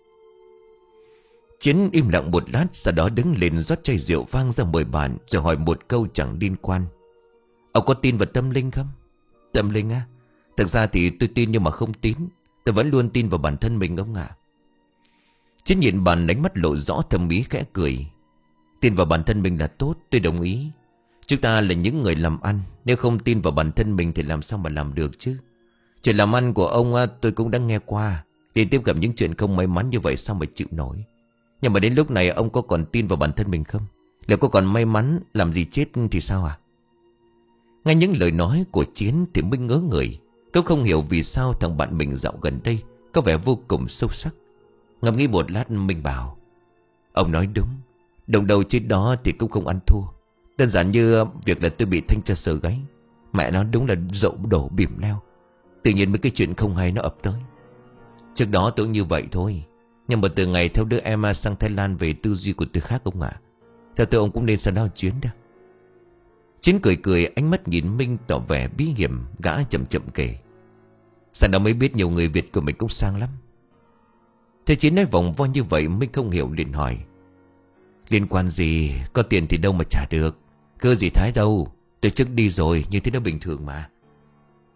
Chiến im lặng một lát, sau đó đứng lên rót chai rượu vang ra mời bạn, rồi hỏi một câu chẳng liên quan: Ông có tin vào tâm linh không? Tâm linh á? Thực ra thì tôi tin nhưng mà không tín. Tôi vẫn luôn tin vào bản thân mình ông ạ. Chiến nhìn bạn đánh mắt lộ rõ thâm ý, khẽ cười: Tin vào bản thân mình là tốt, tôi đồng ý. Chúng ta là những người làm ăn, nếu không tin vào bản thân mình thì làm sao mà làm được chứ. Chuyện làm ăn của ông tôi cũng đã nghe qua. Liên tiếp gặp những chuyện không may mắn như vậy sao mà chịu nổi. Nhưng mà đến lúc này ông có còn tin vào bản thân mình không? Liệu có còn may mắn làm gì chết thì sao à? Nghe những lời nói của Chiến thì Minh ngớ người. Tôi không hiểu vì sao thằng bạn mình dạo gần đây có vẻ vô cùng sâu sắc. Ngẫm nghĩ một lát, Minh bảo: Ông nói đúng. Đồng đầu chết đó thì cũng không ăn thua. Đơn giản như việc là tôi bị thanh tra sở gáy. Mẹ nó đúng là dậu đổ bìm leo. Tự nhiên mấy cái chuyện không hay nó ập tới. Trước đó tôi như vậy thôi. Nhưng mà từ ngày theo đứa em sang Thái Lan về, tư duy của tôi khác ông ạ. Theo tôi ông cũng nên sang đó chuyến đó. Chiến cười cười, ánh mắt nhìn Minh tỏ vẻ bí hiểm. Gã chậm chậm kể: Sang đó mới biết nhiều người Việt của mình cũng sang lắm. Thế Chiến nói vòng vo như vậy, Minh không hiểu liền hỏi: Liên quan gì? Có tiền thì đâu mà trả được. Cơ gì Thái đâu. Tôi trước đi rồi, như thế nó bình thường mà.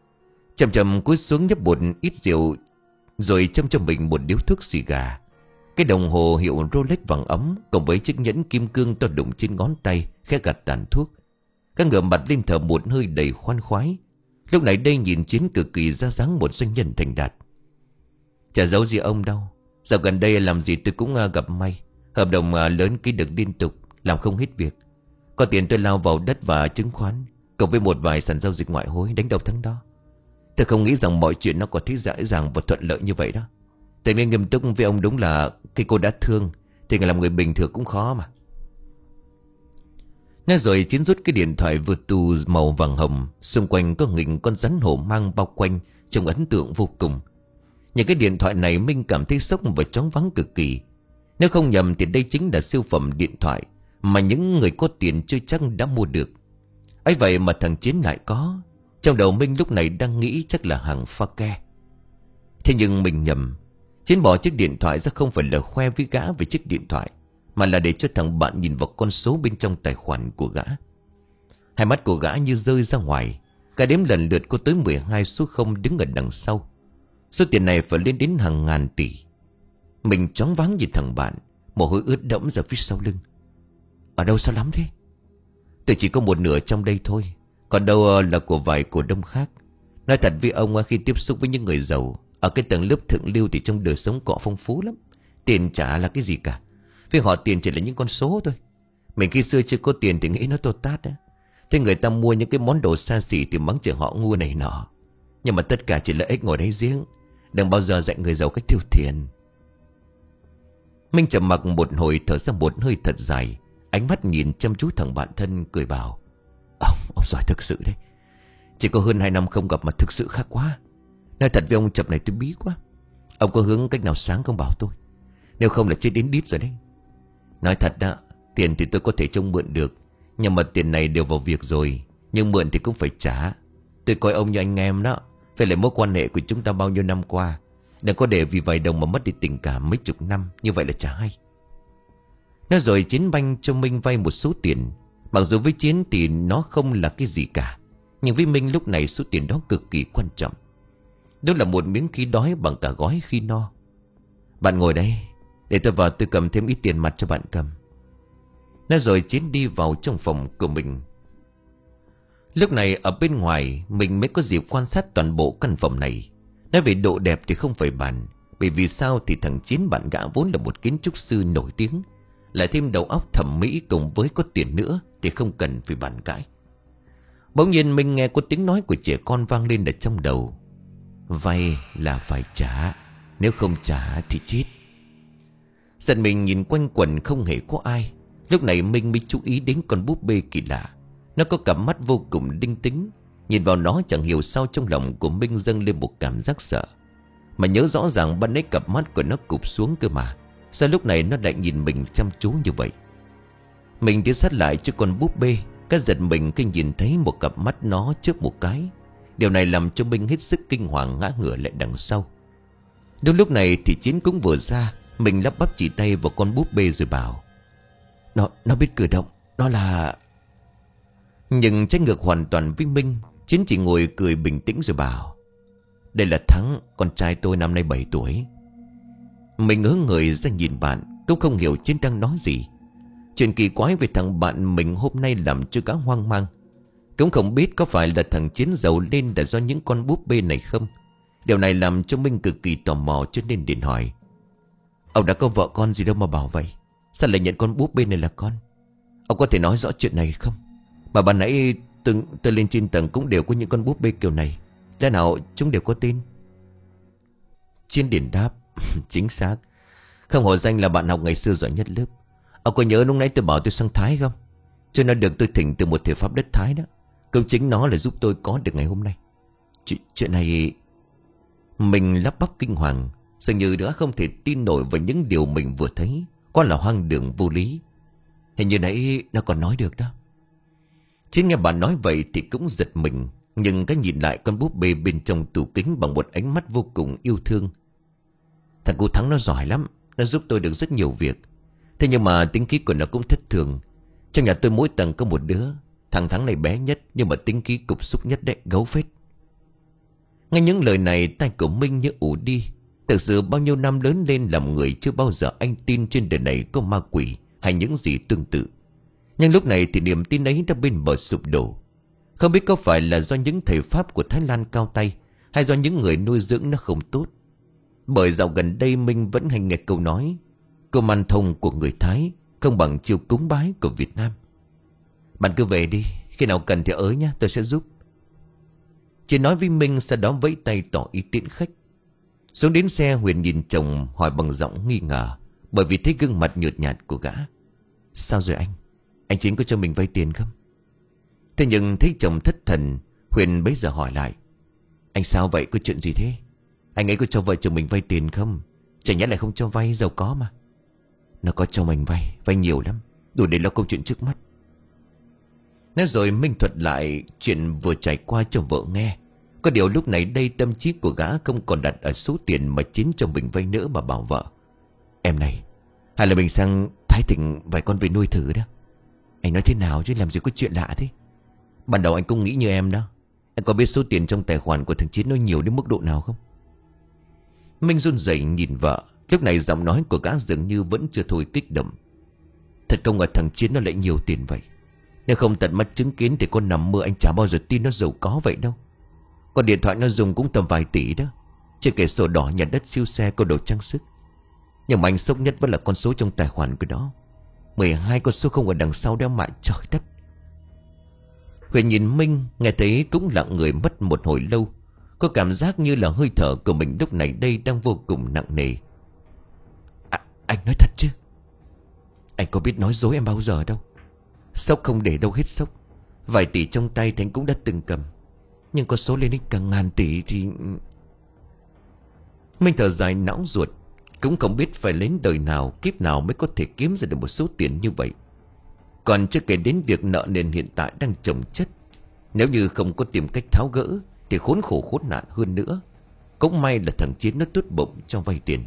Chậm chậm cúi xuống nhấp một ít rượu, rồi châm cho mình một điếu thuốc xì gà. Cái đồng hồ hiệu Rolex vàng ấm cùng với chiếc nhẫn kim cương to đụng trên ngón tay khẽ gạt tàn thuốc. Các ngửa mặt lên thở một hơi đầy khoan khoái. Lúc này đây nhìn Chiến cực kỳ ra dáng một doanh nhân thành đạt. Chả giấu gì ông đâu. Dạo gần đây làm gì tôi cũng gặp may. Hợp đồng lớn ký được liên tục, làm không hết việc. Có tiền tôi lao vào đất và chứng khoán, cộng với một vài sàn giao dịch ngoại hối, đánh đầu thắng đó. Tôi không nghĩ rằng mọi chuyện nó có thể dễ dàng và thuận lợi như vậy đó. Tôi nên nghiêm túc với ông, đúng là khi cô đã thương thì làm người bình thường cũng khó mà. Nói rồi Chiến rút cái điện thoại Virtu màu vàng hồng. Xung quanh có nghìn con rắn hổ mang bao quanh, trông ấn tượng vô cùng. Những cái điện thoại này Minh cảm thấy sốc và choáng váng cực kỳ. Nếu không nhầm thì đây chính là siêu phẩm điện thoại mà những người có tiền chưa chắc đã mua được. ấy vậy mà thằng Chiến lại có. Trong đầu Minh lúc này đang nghĩ chắc là hàng pha ke. Thế nhưng mình nhầm. Chiến bỏ chiếc điện thoại ra không phải là khoe với gã về chiếc điện thoại, mà là để cho thằng bạn nhìn vào con số bên trong tài khoản của gã. Hai mắt của gã như rơi ra ngoài. Cả đếm lần lượt có tới mười hai số không đứng ở đằng sau. Số tiền này phải lên đến hàng ngàn tỷ. Mình choáng váng nhìn thằng bạn, mồ hôi ướt đẫm ra phía sau lưng. Ở đâu sao lắm thế? Tôi chỉ có một nửa trong đây thôi, còn đâu là của vài cổ đông khác. Nói thật với ông, khi tiếp xúc với những người giàu ở cái tầng lớp thượng lưu thì trong đời sống họ phong phú lắm. Tiền chả là cái gì cả. Với họ tiền chỉ là những con số thôi. Mình khi xưa chưa có tiền thì nghĩ nó to tát á. Thế người ta mua những cái món đồ xa xỉ thì mắng chửi họ ngu này nọ. Nhưng mà tất cả chỉ là ích ngồi đáy giếng. Đừng bao giờ dạy người giàu cách tiêu tiền. Minh trầm mặc một hồi, thở ra một hơi thật dài, ánh mắt nhìn chăm chú thằng bạn thân, cười bảo: Ông, ông giỏi thực sự đấy. Chỉ có hơn hai năm không gặp mà thực sự khác quá. Nói thật với ông, chập này tôi bí quá. Ông có hướng cách nào sáng không bảo tôi, nếu không là chết đến đít rồi đấy. Nói thật đó, tiền thì tôi có thể trông mượn được, nhưng mà tiền này đều vào việc rồi. Nhưng mượn thì cũng phải trả. Tôi coi ông như anh em đó. Phải là mối quan hệ của chúng ta bao nhiêu năm qua. Đừng có để vì vài đồng mà mất đi tình cảm mấy chục năm. Như vậy là chả hay. Nói rồi Chiến banh cho Minh vay một số tiền. Mặc dù với Chiến thì nó không là cái gì cả, nhưng với Minh lúc này số tiền đó cực kỳ quan trọng. Đó là một miếng khi đói bằng cả gói khi no. Bạn ngồi đây, để tôi vào tôi cầm thêm ít tiền mặt cho bạn cầm. Nói rồi Chiến đi vào trong phòng của mình. Lúc này ở bên ngoài mình mới có dịp quan sát toàn bộ căn phòng này. Nói về độ đẹp thì không phải bàn. Bởi vì sao thì thằng Chiến bạn gã vốn là một kiến trúc sư nổi tiếng, lại thêm đầu óc thẩm mỹ cùng với có tiền nữa thì không cần phải bàn cãi. Bỗng nhiên mình nghe có tiếng nói của trẻ con vang lên ở trong đầu: vay là phải trả, nếu không trả thì chết. Giật mình nhìn quanh quẩn không hề có ai. Lúc này Minh mới chú ý đến con búp bê kỳ lạ. Nó có cặp mắt vô cùng đinh tính. Nhìn vào nó chẳng hiểu sao trong lòng của Minh dâng lên một cảm giác sợ. Mà nhớ rõ ràng ban nãy cặp mắt của nó cụp xuống cơ mà. Sao lúc này nó lại nhìn mình chăm chú như vậy? Mình tiến sát lại cho con búp bê. Cái giật mình khi nhìn thấy một cặp mắt nó chớp một cái. Điều này làm cho Minh hết sức kinh hoàng, ngã ngửa lại đằng sau. Đúng lúc này thì Chiến cũng vừa ra. Mình lắp bắp chỉ tay vào con búp bê rồi bảo: Nó, nó biết cử động, nó là... Nhưng trái ngược hoàn toàn với Minh. Chiến chỉ ngồi cười bình tĩnh rồi bảo: Đây là Thắng, con trai tôi năm nay bảy tuổi. Mình ngớ người ra nhìn bạn, cũng không hiểu Chiến đang nói gì. Chuyện kỳ quái về thằng bạn mình hôm nay làm cho gã hoang mang. Cũng không biết có phải là thằng Chiến giàu lên là do những con búp bê này không. Điều này làm cho Minh cực kỳ tò mò cho nên điện hỏi: Ông đã có vợ con gì đâu mà bảo vậy? Sao lại nhận con búp bê này là con? Ông có thể nói rõ chuyện này không? Mà ban nãy tôi, tôi lên trên tầng cũng đều có những con búp bê kiểu này. Lẽ nào chúng đều có tên? Chiến điện đáp: Chính xác. Không hổ danh là bạn học ngày xưa giỏi nhất lớp. Ông có nhớ lúc nãy tôi bảo tôi sang Thái không? Cho nó được tôi thỉnh từ một thể pháp đất Thái đó. Cũng chính nó là giúp tôi có được ngày hôm nay. Chuyện, chuyện này... Mình lắp bắp kinh hoàng. Dường như đã không thể tin nổi vào những điều mình vừa thấy. Quá là hoang đường vô lý. Hình như nãy nó còn nói được đó. Chiến nghe bạn nói vậy thì cũng giật mình. Nhưng cái nhìn lại con búp bê bên trong tủ kính bằng một ánh mắt vô cùng yêu thương. Thằng cô Thắng nó giỏi lắm. Nó giúp tôi được rất nhiều việc. Thế nhưng mà tính khí của nó cũng thất thường. Trong nhà tôi mỗi tầng có một đứa. Thằng Thắng này bé nhất, nhưng mà tính khí cục xúc nhất đấy, gấu phết. Nghe những lời này tay của Minh như ủ đi. Thực sự bao nhiêu năm lớn lên làm người, chưa bao giờ anh tin trên đời này có ma quỷ hay những gì tương tự. Nhưng lúc này thì niềm tin ấy đã bên bờ sụp đổ. Không biết có phải là do những thầy pháp của Thái Lan cao tay, hay do những người nuôi dưỡng nó không tốt. Bởi dạo gần đây Minh vẫn hay nghe câu nói câu man thông của người Thái không bằng chiêu cúng bái của Việt Nam. Bạn cứ về đi, khi nào cần thì ới nhá, tôi sẽ giúp. Chị nói với Minh, sau đó vẫy tay tỏ ý tiễn khách. Xuống đến xe, Huyền nhìn chồng hỏi bằng giọng nghi ngờ, bởi vì thấy gương mặt nhợt nhạt của gã. Sao rồi anh? Anh Chính có cho mình vay tiền không? Thế nhưng thấy chồng thất thần, Huyền bấy giờ hỏi lại. Anh sao vậy, có chuyện gì thế? Anh ấy có cho vợ chồng mình vay tiền không? Chẳng nhẽ lại không cho vay, giàu có mà. Nó có cho mình vay, vay nhiều lắm, đủ để lo câu chuyện trước mắt. Nói rồi Minh thuật lại chuyện vừa trải qua cho vợ nghe. Có điều lúc này đây tâm trí của gã không còn đặt ở số tiền mà Chính cho mình vay nữa, mà bảo vợ. Em này, hay là mình sang Thái Thịnh vài con về nuôi thử đó. Anh nói thế nào chứ, làm gì có chuyện lạ thế. Ban đầu anh cũng nghĩ như em đó. Anh có biết số tiền trong tài khoản của thằng Chiến nó nhiều đến mức độ nào không? Minh run rẩy nhìn vợ. Lúc này giọng nói của gã dường như vẫn chưa thôi kích động. Thật không ngờ thằng Chiến nó lại nhiều tiền vậy. Nếu không tận mắt chứng kiến thì con nằm mơ anh chả bao giờ tin nó giàu có vậy đâu. Còn điện thoại nó dùng cũng tầm vài tỷ đó. Chưa kể sổ đỏ, nhà đất, siêu xe, có đồ trang sức. Nhưng mà anh sốc nhất vẫn là con số trong tài khoản của nó. mười hai con số không ở đằng sau đó mà, trời đất. Huyền nhìn Minh, nghe thấy cũng lặng người mất một hồi lâu. Có cảm giác như là hơi thở của mình lúc này đây đang vô cùng nặng nề. À, anh nói thật chứ? Anh có biết nói dối em bao giờ đâu. Sốc không để đâu hết sốc. Vài tỷ trong tay thì anh cũng đã từng cầm. Nhưng có số lên đến cả ngàn tỷ thì... Minh thở dài não ruột. Cũng không biết phải đến đời nào, kiếp nào mới có thể kiếm ra được một số tiền như vậy. Còn chưa kể đến việc nợ nần hiện tại đang chồng chất. Nếu như không có tìm cách tháo gỡ thì khốn khổ khốn nạn hơn nữa. Cũng may là thằng Chiến nó tốt bụng cho vay tiền.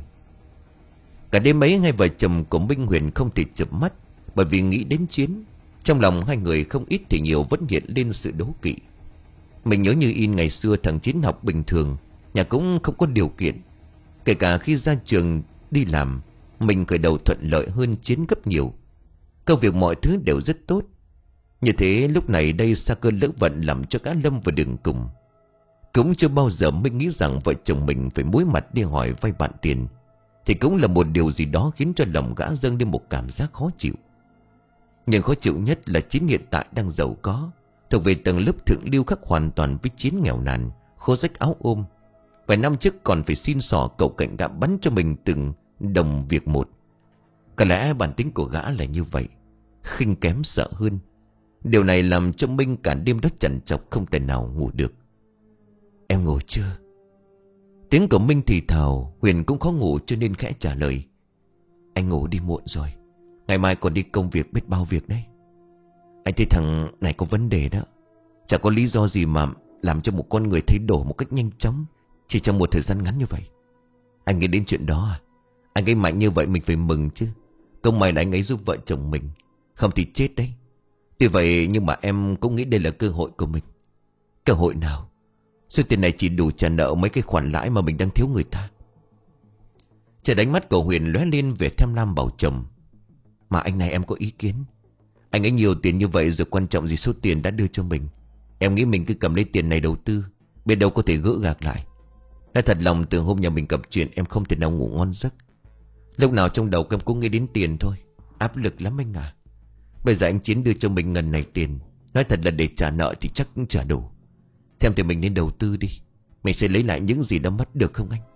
Cả đêm ấy hai vợ chồng của Minh Huyền không thể chợp mắt, bởi vì nghĩ đến Chiến. Trong lòng hai người không ít thì nhiều vẫn hiện lên sự đố kỵ. Mình nhớ như in ngày xưa thằng Chiến học bình thường, nhà cũng không có điều kiện. Kể cả khi ra trường đi làm, mình khởi đầu thuận lợi hơn Chiến gấp nhiều. Công việc mọi thứ đều rất tốt. Như thế lúc này đây sa cơn lỡ vận làm cho cả Lâm vào đường cùng. Cũng chưa bao giờ mình nghĩ rằng vợ chồng mình phải muối mặt đi hỏi vay bạn tiền. Thì cũng là một điều gì đó khiến cho lòng gã dâng lên một cảm giác khó chịu. Nhưng khó chịu nhất là Chiến hiện tại đang giàu có, thuộc về tầng lớp thượng lưu, khác hoàn toàn với Chiến nghèo nàn, khô rách áo ôm. Vài năm trước còn phải xin xỏ cậu cạnh gã bắn cho mình từng đồng việc một. Có lẽ bản tính của gã là như vậy, khinh kém sợ hơn. Điều này làm cho Minh cả đêm đó chằn chọc không thể nào ngủ được. Em ngủ chưa? Tiếng của Minh thì thào. Huyền cũng khó ngủ cho nên khẽ trả lời. Anh ngủ đi muộn rồi, ngày mai còn đi công việc biết bao việc đấy. Anh thấy thằng này có vấn đề đó. Chả có lý do gì mà làm cho một con người thay đổi một cách nhanh chóng chỉ trong một thời gian ngắn như vậy. Anh nghĩ đến chuyện đó à? Anh ấy mạnh như vậy mình phải mừng chứ. Không may là anh ấy giúp vợ chồng mình, không thì chết đấy. Tuy vậy nhưng mà em cũng nghĩ đây là cơ hội của mình. Cơ hội nào? Số tiền này chỉ đủ trả nợ mấy cái khoản lãi mà mình đang thiếu người ta. Trời đánh mắt của Huyền lóe lên về tham lam bảo chồng. Mà anh này em có ý kiến. Anh ấy nhiều tiền như vậy rồi, quan trọng gì số tiền đã đưa cho mình. Em nghĩ mình cứ cầm lấy tiền này đầu tư, biết đâu có thể gỡ gạc lại. Nói thật lòng từ hôm nhà mình gặp chuyện em không thể nào ngủ ngon giấc. Lúc nào trong đầu em cũng nghĩ đến tiền thôi. Áp lực lắm anh à. Bây giờ anh Chiến đưa cho mình ngần này tiền, nói thật là để trả nợ thì chắc cũng trả đủ. Thêm thì mình nên đầu tư đi, mình sẽ lấy lại những gì đã mất, được không anh?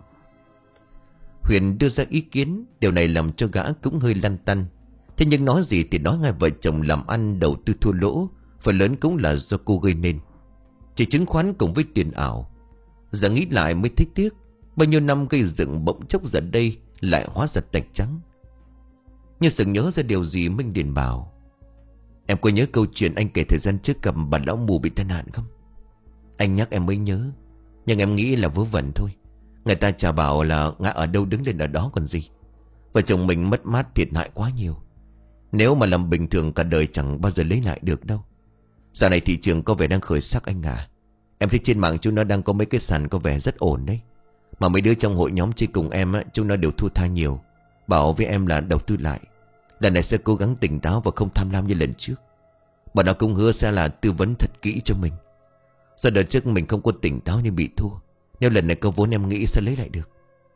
Huyền đưa ra ý kiến. Điều này làm cho gã cũng hơi lăn tăn. Thế nhưng nói gì thì nói, hai vợ chồng làm ăn đầu tư thua lỗ phần lớn cũng là do cô gây nên. Chỉ chứng khoán cùng với tiền ảo. Giờ nghĩ lại mới thấy tiếc. Bao nhiêu năm gây dựng bỗng chốc giờ đây lại hóa ra tạch trắng. Như sự nhớ ra điều gì, Minh liền bảo. Em có nhớ câu chuyện anh kể thời gian trước gặp bà lão mù bị tai nạn không? Anh nhắc em mới nhớ, nhưng em nghĩ là vớ vẩn thôi. Người ta chả bảo là ngã ở đâu đứng lên ở đó còn gì. Vợ chồng mình mất mát thiệt hại quá nhiều. Nếu mà làm bình thường cả đời chẳng bao giờ lấy lại được đâu. Dạo này thị trường có vẻ đang khởi sắc anh à. Em thấy trên mạng chúng nó đang có mấy cái sàn có vẻ rất ổn đấy. Mà mấy đứa trong hội nhóm chơi cùng em á, chúng nó đều thua tha nhiều. Bảo với em là đầu tư lại, lần này sẽ cố gắng tỉnh táo và không tham lam như lần trước. Bọn nó cũng hứa sẽ là tư vấn thật kỹ cho mình. Do đợt trước mình không có tỉnh táo nên bị thua. Nếu lần này có vốn em nghĩ sẽ lấy lại được.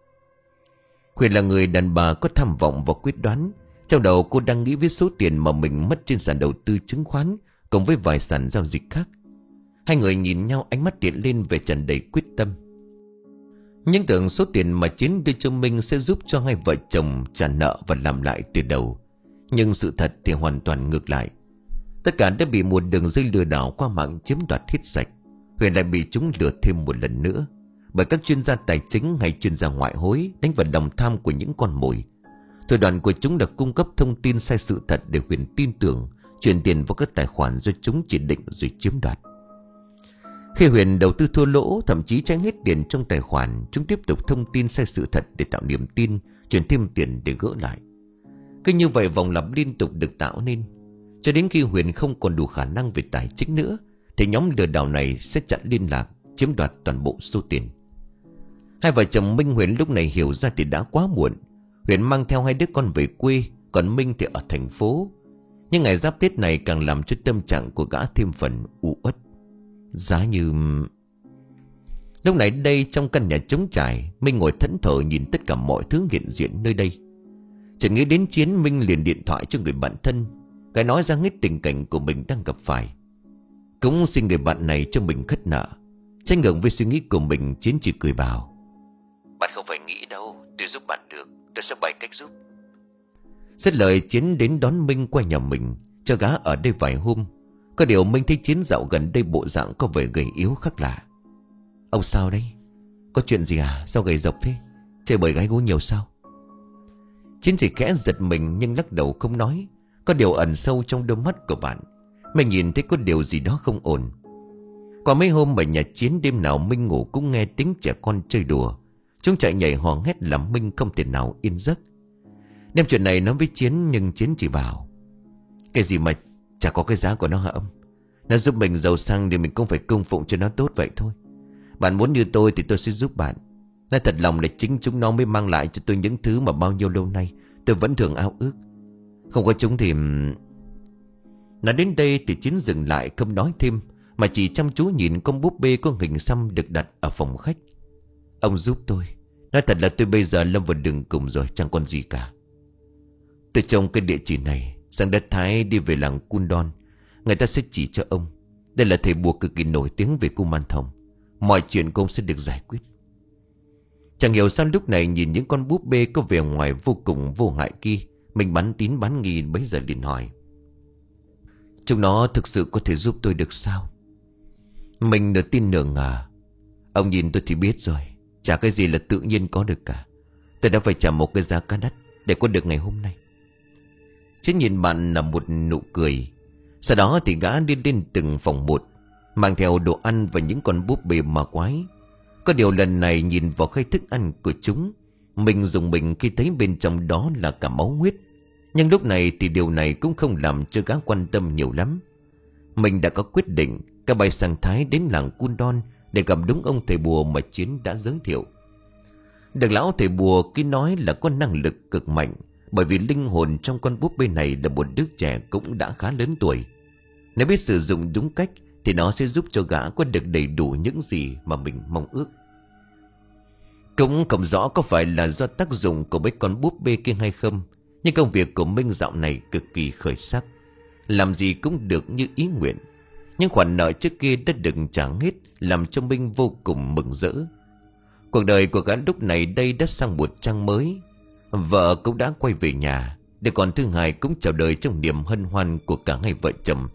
Huyền là người đàn bà có tham vọng và quyết đoán. Trong đầu cô đang nghĩ với số tiền mà mình mất trên sàn đầu tư chứng khoán, cùng với vài sàn giao dịch khác. Hai người nhìn nhau, ánh mắt điện lên về tràn đầy quyết tâm. Nhưng tưởng số tiền mà Chiến đưa cho Minh sẽ giúp cho hai vợ chồng trả nợ và làm lại từ đầu. Nhưng sự thật thì hoàn toàn ngược lại. Tất cả đã bị một đường dây lừa đảo qua mạng chiếm đoạt hết sạch. Huyền lại bị chúng lừa thêm một lần nữa, bởi các chuyên gia tài chính hay chuyên gia ngoại hối đánh vào lòng tham của những con mồi. Thủ đoạn của chúng là cung cấp thông tin sai sự thật để Huyền tin tưởng, chuyển tiền vào các tài khoản do chúng chỉ định rồi chiếm đoạt. Khi Huyền đầu tư thua lỗ, thậm chí tránh hết tiền trong tài khoản, chúng tiếp tục thông tin sai sự thật để tạo niềm tin, chuyển thêm tiền để gỡ lại. Cứ như vậy vòng lặp liên tục được tạo nên, cho đến khi Huyền không còn đủ khả năng về tài chính nữa, thì nhóm lừa đảo này sẽ chặn liên lạc, chiếm đoạt toàn bộ số tiền. Hai vợ chồng Minh Huyền lúc này hiểu ra thì đã quá muộn. Huyền mang theo hai đứa con về quê, còn Minh thì ở thành phố. Nhưng ngày giáp Tết này càng làm cho tâm trạng của gã thêm phần u uất. Giá như... Lúc này đây trong căn nhà trống trải, Minh ngồi thẫn thờ nhìn tất cả mọi thứ hiện diện nơi đây. Chợt nghĩ đến Chiến, Minh liền điện thoại cho người bạn thân, cái nói ra hết tình cảnh của mình đang gặp phải. Cũng xin người bạn này cho mình khất nợ. Trái ngược với suy nghĩ của mình, Chiến chỉ cười bảo: "Bạn không phải nghĩ đâu, tôi giúp bạn được, tôi sẽ bày cách giúp." Dứt lời, Chiến đến đón Minh qua nhà mình, cho gã ở đây vài hôm. Có điều Minh thấy Chiến dạo gần đây bộ dạng có vẻ gầy yếu khác lạ. "Ông sao đấy? Có chuyện gì à? Sao gầy rộc thế? Chơi bời gái gú nhiều sao?" Chiến chỉ khẽ giật mình nhưng lắc đầu không nói. Có điều ẩn sâu trong đôi mắt của bạn, mình nhìn thấy có điều gì đó không ổn. Qua mấy hôm ở nhà Chiến, đêm nào Minh ngủ cũng nghe tiếng trẻ con chơi đùa. Chúng chạy nhảy hò hét làm Minh không thể nào yên giấc. Đem chuyện này nói với Chiến, nhưng Chiến chỉ bảo: "Cái gì mà chả có cái giá của nó hả ông? Nó giúp mình giàu sang thì mình cũng phải cung phụng cho nó tốt vậy thôi. Bạn muốn như tôi thì tôi sẽ giúp bạn. Nói thật lòng là chính chúng nó mới mang lại cho tôi những thứ mà bao nhiêu lâu nay tôi vẫn thường ao ước. Không có chúng thì..." Nói đến đây thì Chiến dừng lại không nói thêm, mà chỉ chăm chú nhìn con búp bê có hình xăm được đặt ở phòng khách. "Ông giúp tôi. Nói thật là tôi bây giờ lâm vào đường cùng rồi, chẳng còn gì cả. Tôi trông cái địa chỉ này, sang đất Thái đi về làng Kundon, người ta sẽ chỉ cho ông. Đây là thầy bùa cực kỳ nổi tiếng về Kuman Thông. Mọi chuyện của ông sẽ được giải quyết." Chẳng hiểu sao lúc này nhìn những con búp bê có vẻ ngoài vô cùng vô hại kia, mình bắn tín bắn nghi bấy giờ liền hỏi: "Chúng nó thực sự có thể giúp tôi được sao?" Mình nửa tin nửa ngờ: "Ông nhìn tôi thì biết rồi, chả cái gì là tự nhiên có được cả. Tôi đã phải trả một cái giá cá đắt để có được ngày hôm nay." Chứ nhìn bạn là một nụ cười. Sau đó thì gã đi lên từng phòng một, mang theo đồ ăn và những con búp bê ma quái. Có điều lần này nhìn vào khay thức ăn của chúng, mình dùng mình khi thấy bên trong đó là cả máu huyết. Nhưng lúc này thì điều này cũng không làm cho gã quan tâm nhiều lắm. Mình đã có quyết định cả bay sang Thái đến làng Kundon để gặp đúng ông thầy bùa mà Chiến đã giới thiệu. Được lão thầy bùa cứ nói là có năng lực cực mạnh, bởi vì linh hồn trong con búp bê này là một đứa trẻ cũng đã khá lớn tuổi. Nếu biết sử dụng đúng cách thì nó sẽ giúp cho gã có được đầy đủ những gì mà mình mong ước. Cũng không rõ có phải là do tác dụng của mấy con búp bê kia hay không, nhưng công việc của Minh dạo này cực kỳ khởi sắc, làm gì cũng được như ý nguyện. Nhưng khoản nợ trước kia đã được trả hết, làm cho Minh vô cùng mừng rỡ. Cuộc đời của gã lúc này đây đã sang một trang mới. Vợ cũng đã quay về nhà, để còn thứ hai cũng chào đời trong niềm hân hoan của cả hai vợ chồng.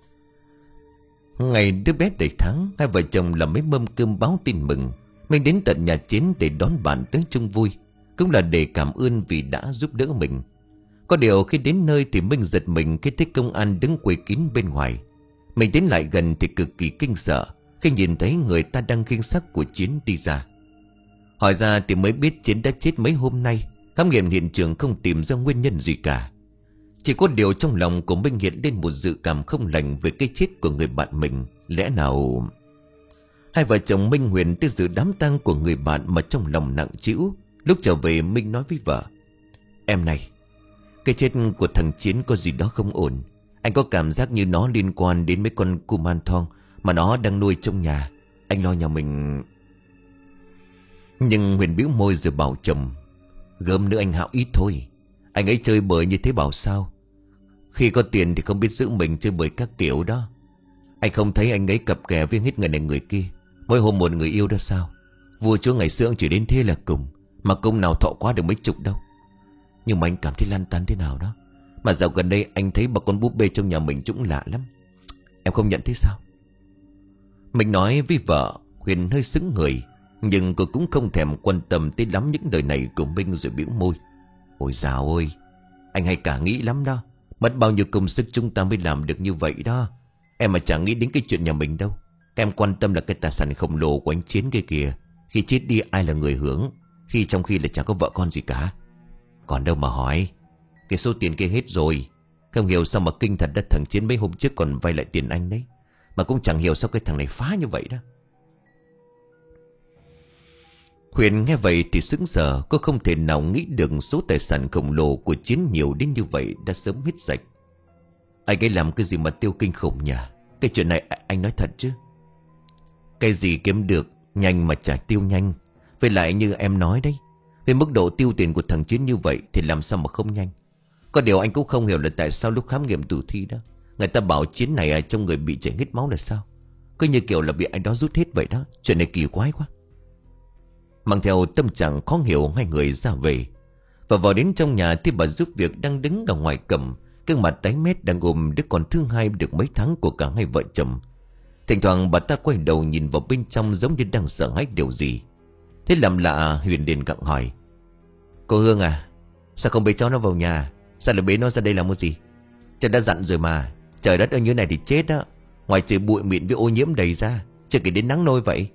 Ngày đứa bé đầy tháng, hai vợ chồng làm mấy mâm cơm báo tin mừng. Mình đến tận nhà Chiến để đón bạn tới chung vui, cũng là để cảm ơn vì đã giúp đỡ mình. Có điều khi đến nơi thì Minh giật mình khi thấy công an đứng quây kín bên ngoài. Mình tiến lại gần thì cực kỳ kinh sợ khi nhìn thấy người ta đang khiêng xác của Chiến đi ra. Hỏi ra thì mới biết Chiến đã chết mấy hôm nay. Khám nghiệm hiện trường không tìm ra nguyên nhân gì cả. Chỉ có điều trong lòng của Minh hiện lên một dự cảm không lành về cái chết của người bạn mình. Lẽ nào... Hai vợ chồng Minh Huyền tới dự đám tang của người bạn mà trong lòng nặng trĩu. Lúc trở về Minh nói với vợ: Em này, cái chết của thằng Chiến có gì đó không ổn. Anh có cảm giác như nó liên quan đến mấy con kuman thong mà nó đang nuôi trong nhà. Anh lo nhà mình. Nhưng Huyền bĩu môi rồi bảo chồng: Gớm nữa anh Hạo ít thôi. Anh ấy chơi bời như thế bảo sao? Khi có tiền thì không biết giữ mình, chơi bời các kiểu đó. Anh không thấy anh ấy cặp kè với hết người này người kia, mỗi hôm một người yêu đó sao? Vua chúa ngày xưa chỉ đến thế là cùng, mà công nào thọ quá được mấy chục đâu. Nhưng mà anh cảm thấy lăn tăn thế nào đó. Mà dạo gần đây anh thấy bà con búp bê trong nhà mình cũng lạ lắm. Em không nhận thấy sao? Mình nói với vợ. Huyền hơi sững người, nhưng cô cũng không thèm quan tâm tới lắm những lời này của Minh, rồi bĩu môi: Ôi dào ơi, anh hay cả nghĩ lắm đó. Mất bao nhiêu công sức chúng ta mới làm được như vậy đó. Em mà chẳng nghĩ đến cái chuyện nhà mình đâu. Em quan tâm là cái tài sản khổng lồ của anh Chiến kia kìa. Khi chết đi ai là người hưởng, khi trong khi là chẳng có vợ con gì cả. Còn đâu mà hỏi. Cái số tiền kia hết rồi. Không hiểu sao mà kinh thật đất, thằng Chiến mấy hôm trước còn vay lại tiền anh đấy. Mà cũng chẳng hiểu sao cái thằng này phá như vậy đó. Huyền nghe vậy thì sững sờ. Cô không thể nào nghĩ được số tài sản khổng lồ của Chiến nhiều đến như vậy đã sớm hết sạch. Anh ấy làm cái gì mà tiêu kinh khủng nhỉ? Cái chuyện này anh nói thật chứ? Cái gì kiếm được nhanh mà trả tiêu nhanh. Với lại như em nói đấy, với mức độ tiêu tiền của thằng Chiến như vậy thì làm sao mà không nhanh. Có điều anh cũng không hiểu là tại sao lúc khám nghiệm tử thi đó, người ta bảo Chiến này ở trong người bị chảy hết máu là sao? Cứ như kiểu là bị anh đó rút hết vậy đó. Chuyện này kỳ quái quá. Mang theo tâm trạng khó hiểu, hai người ra về. Và vào đến trong nhà thì bà giúp việc đang đứng ở ngoài cầm, gương mặt tái mét, đang ôm đứa con thứ hai được mấy tháng của cả hai vợ chồng. Thỉnh thoảng bà ta quay đầu nhìn vào bên trong giống như đang sợ hãi điều gì. Thế làm lạ Huyền liền gặng hỏi: Cô Hương à, sao không bế cháu nó vào nhà? Sao lại bế nó ra đây làm cái gì? Trời đã dặn rồi mà. Trời đất ở như này thì chết đó. Ngoài trời bụi mịn với ô nhiễm đầy ra, chưa kể đến nắng nôi vậy.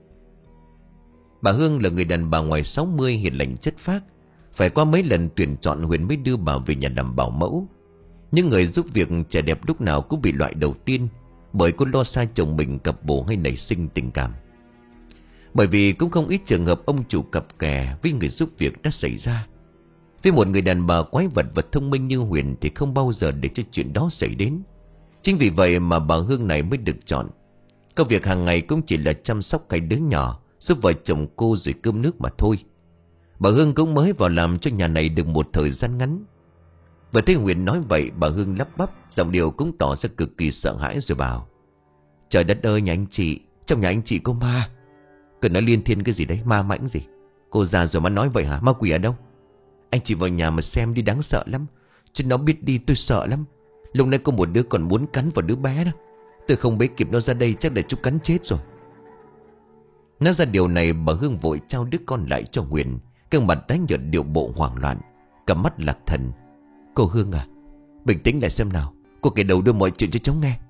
Bà Hương là người đàn bà ngoài sáu mươi, hiền lành chất phác. Phải qua mấy lần tuyển chọn Huyền mới đưa bà về nhà làm bảo mẫu. Những người giúp việc trẻ đẹp lúc nào cũng bị loại đầu tiên, bởi cô lo xa chồng mình cặp bồ hay nảy sinh tình cảm. Bởi vì cũng không ít trường hợp ông chủ cặp kè với người giúp việc đã xảy ra. Với một người đàn bà quái vật và thông minh như Huyền thì không bao giờ để cho chuyện đó xảy đến. Chính vì vậy mà bà Hương này mới được chọn. Công việc hàng ngày cũng chỉ là chăm sóc cái đứa nhỏ, giúp vợ chồng cô rồi cơm nước mà thôi. Bà Hương cũng mới vào làm cho nhà này được một thời gian ngắn. Vừa thấy Huyền nói vậy, bà Hương lắp bắp, giọng điệu cũng tỏ ra cực kỳ sợ hãi rồi bảo: Trời đất ơi, nhà anh chị, trong nhà anh chị có ma. Cứ nói liên thiên cái gì đấy, ma mãnh gì? Cô già rồi mà nói vậy hả? Ma quỷ ở đâu? Anh chị vào nhà mà xem đi, đáng sợ lắm. Chứ nó biết đi tôi sợ lắm. Lúc nãy có một đứa còn muốn cắn vào đứa bé đó. Tôi không bế kịp nó ra đây chắc là chúng cắn chết rồi. Nói ra điều này, bà Hương vội trao đứa con lại cho Huyền, gương mặt tái nhợt, điệu bộ hoảng loạn, cầm mắt lạc thần. Cô Hương à, bình tĩnh lại xem nào. Cô kể đầu đưa mọi chuyện cho cháu nghe.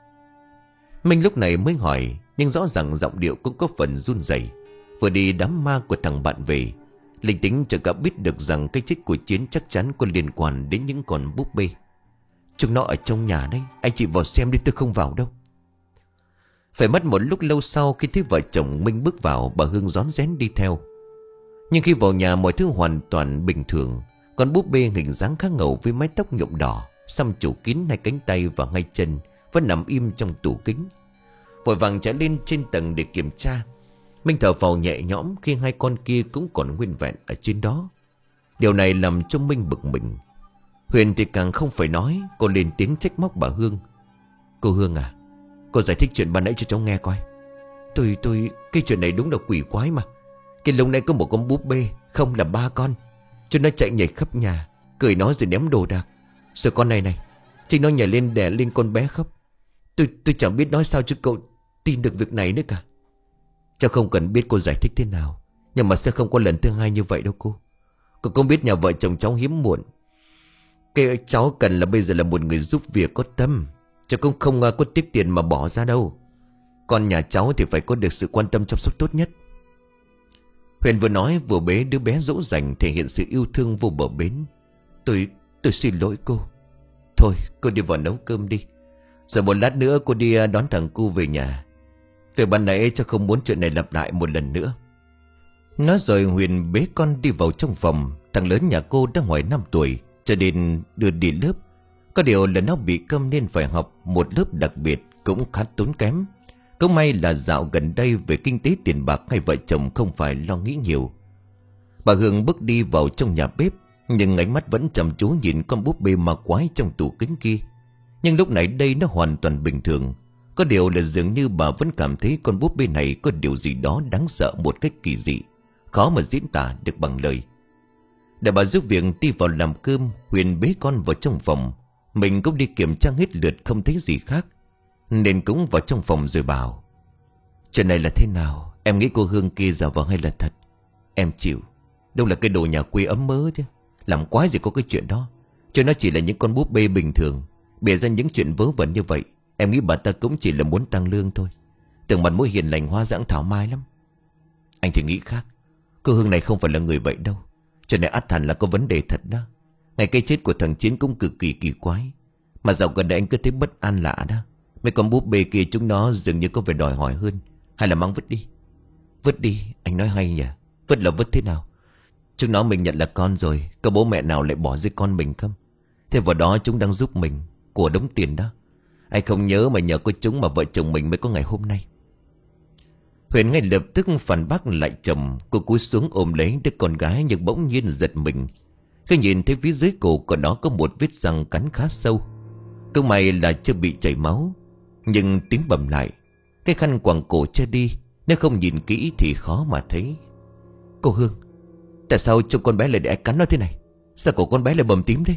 Minh lúc này mới hỏi, nhưng rõ ràng giọng điệu cũng có phần run rẩy. Vừa đi đám ma của thằng bạn về, linh tính cho cả biết được rằng cái chết của Chiến chắc chắn có liên quan đến những con búp bê. Chúng nó ở trong nhà đấy, anh chị vào xem đi, tôi không vào đâu. Phải mất một lúc lâu sau, khi thấy vợ chồng Minh bước vào, bà Hương rón rén đi theo. Nhưng khi vào nhà mọi thứ hoàn toàn bình thường. Con búp bê hình dáng khá ngầu với mái tóc nhuộm đỏ, xăm trổ kín hai cánh tay và hai chân, vẫn nằm im trong tủ kính. Vội vàng chạy lên trên tầng để kiểm tra. Minh thở phào nhẹ nhõm khi hai con kia cũng còn nguyên vẹn ở trên đó. Điều này làm cho Minh bực mình. Huyền thì càng không phải nói, cô lên tiếng trách móc bà Hương: Cô Hương à, cô giải thích chuyện ban nãy cho cháu nghe coi. Tôi, tôi, cái chuyện này đúng là quỷ quái mà. Cái lúc nãy có một con búp bê, không là ba con. Chúng nó chạy nhảy khắp nhà, cười nói rồi ném đồ đạc. Rồi con này này, chính nó nhảy lên đè lên con bé khóc. Tôi, tôi chẳng biết nói sao cho cậu tin được việc này nữa cả. Cháu không cần biết cô giải thích thế nào, nhưng mà sẽ không có lần thứ hai như vậy đâu cô. Cô không biết nhà vợ chồng cháu hiếm muộn. Cái cháu cần là bây giờ là một người giúp việc có tâm. Cháu cũng không có tiếc tiền mà bỏ ra đâu. Con nhà cháu thì phải có được sự quan tâm chăm sóc tốt nhất. Huyền vừa nói vừa bế đứa bé dỗ dành, thể hiện sự yêu thương vô bờ bến. Tôi, tôi xin lỗi cô. Thôi cô đi vào nấu cơm đi, rồi một lát nữa cô đi đón thằng cu về nhà. Việc ban nãy cho không muốn chuyện này lặp lại một lần nữa. Nói rồi Huyền bế con đi vào trong phòng. Thằng lớn nhà cô đã ngoài năm tuổi, cho nên đưa đi lớp. Có điều là nó bị câm nên phải học một lớp đặc biệt, cũng khá tốn kém. Cũng may là dạo gần đây về kinh tế tiền bạc hai vợ chồng không phải lo nghĩ nhiều. Bà Hương bước đi vào trong nhà bếp, nhưng ánh mắt vẫn chăm chú nhìn con búp bê ma quái trong tủ kính kia. Nhưng lúc này đây nó hoàn toàn bình thường. Có điều là dường như bà vẫn cảm thấy con búp bê này có điều gì đó đáng sợ một cách kỳ dị, khó mà diễn tả được bằng lời. Để bà giúp việc đi vào làm cơm, Huyền bế con vào trong phòng. Mình cũng đi kiểm tra hết lượt không thấy gì khác, nên cũng vào trong phòng rồi bảo: chuyện này là thế nào? Em nghĩ cô Hương kia giả vờ hay là thật? Em chịu. Đâu là cái đồ nhà quê ấm mớ chứ. Làm quái gì có cái chuyện đó. Cho nó chỉ là những con búp bê bình thường, bịa ra những chuyện vớ vẩn như vậy. Em nghĩ bà ta cũng chỉ là muốn tăng lương thôi. Tưởng mặt mũi hiền lành hóa dãng thảo mai lắm. Anh thì nghĩ khác. Cô Hương này không phải là người vậy đâu. Chuyện này ắt hẳn là có vấn đề thật đó. Ngày cái chết của thằng Chiến cũng cực kỳ kỳ quái. Mà dạo gần đây anh cứ thấy bất an lạ đó. Mấy con búp bê kia chúng nó dường như có vẻ đòi hỏi hơn. Hay là mang vứt đi? Vứt đi, anh nói hay nhỉ. Vứt là vứt thế nào? Chúng nó mình nhận là con rồi, có bố mẹ nào lại bỏ rơi con mình không? Thế vào đó chúng đang giúp mình của đống tiền đó. Anh không nhớ mà nhờ có chúng mà vợ chồng mình mới có ngày hôm nay. Huyền ngay lập tức phản bác lại chồng. Cô cúi xuống ôm lấy đứa con gái, nhưng bỗng nhiên giật mình khi nhìn thấy phía dưới cổ của nó có một vết răng cắn khá sâu. Cứ may là chưa bị chảy máu, nhưng tiếng bầm lại. Cái khăn quàng cổ che đi, nếu không nhìn kỹ thì khó mà thấy. Cô Hương, tại sao cho con bé lại để ai cắn nó thế này? Sao cổ con bé lại bầm tím thế?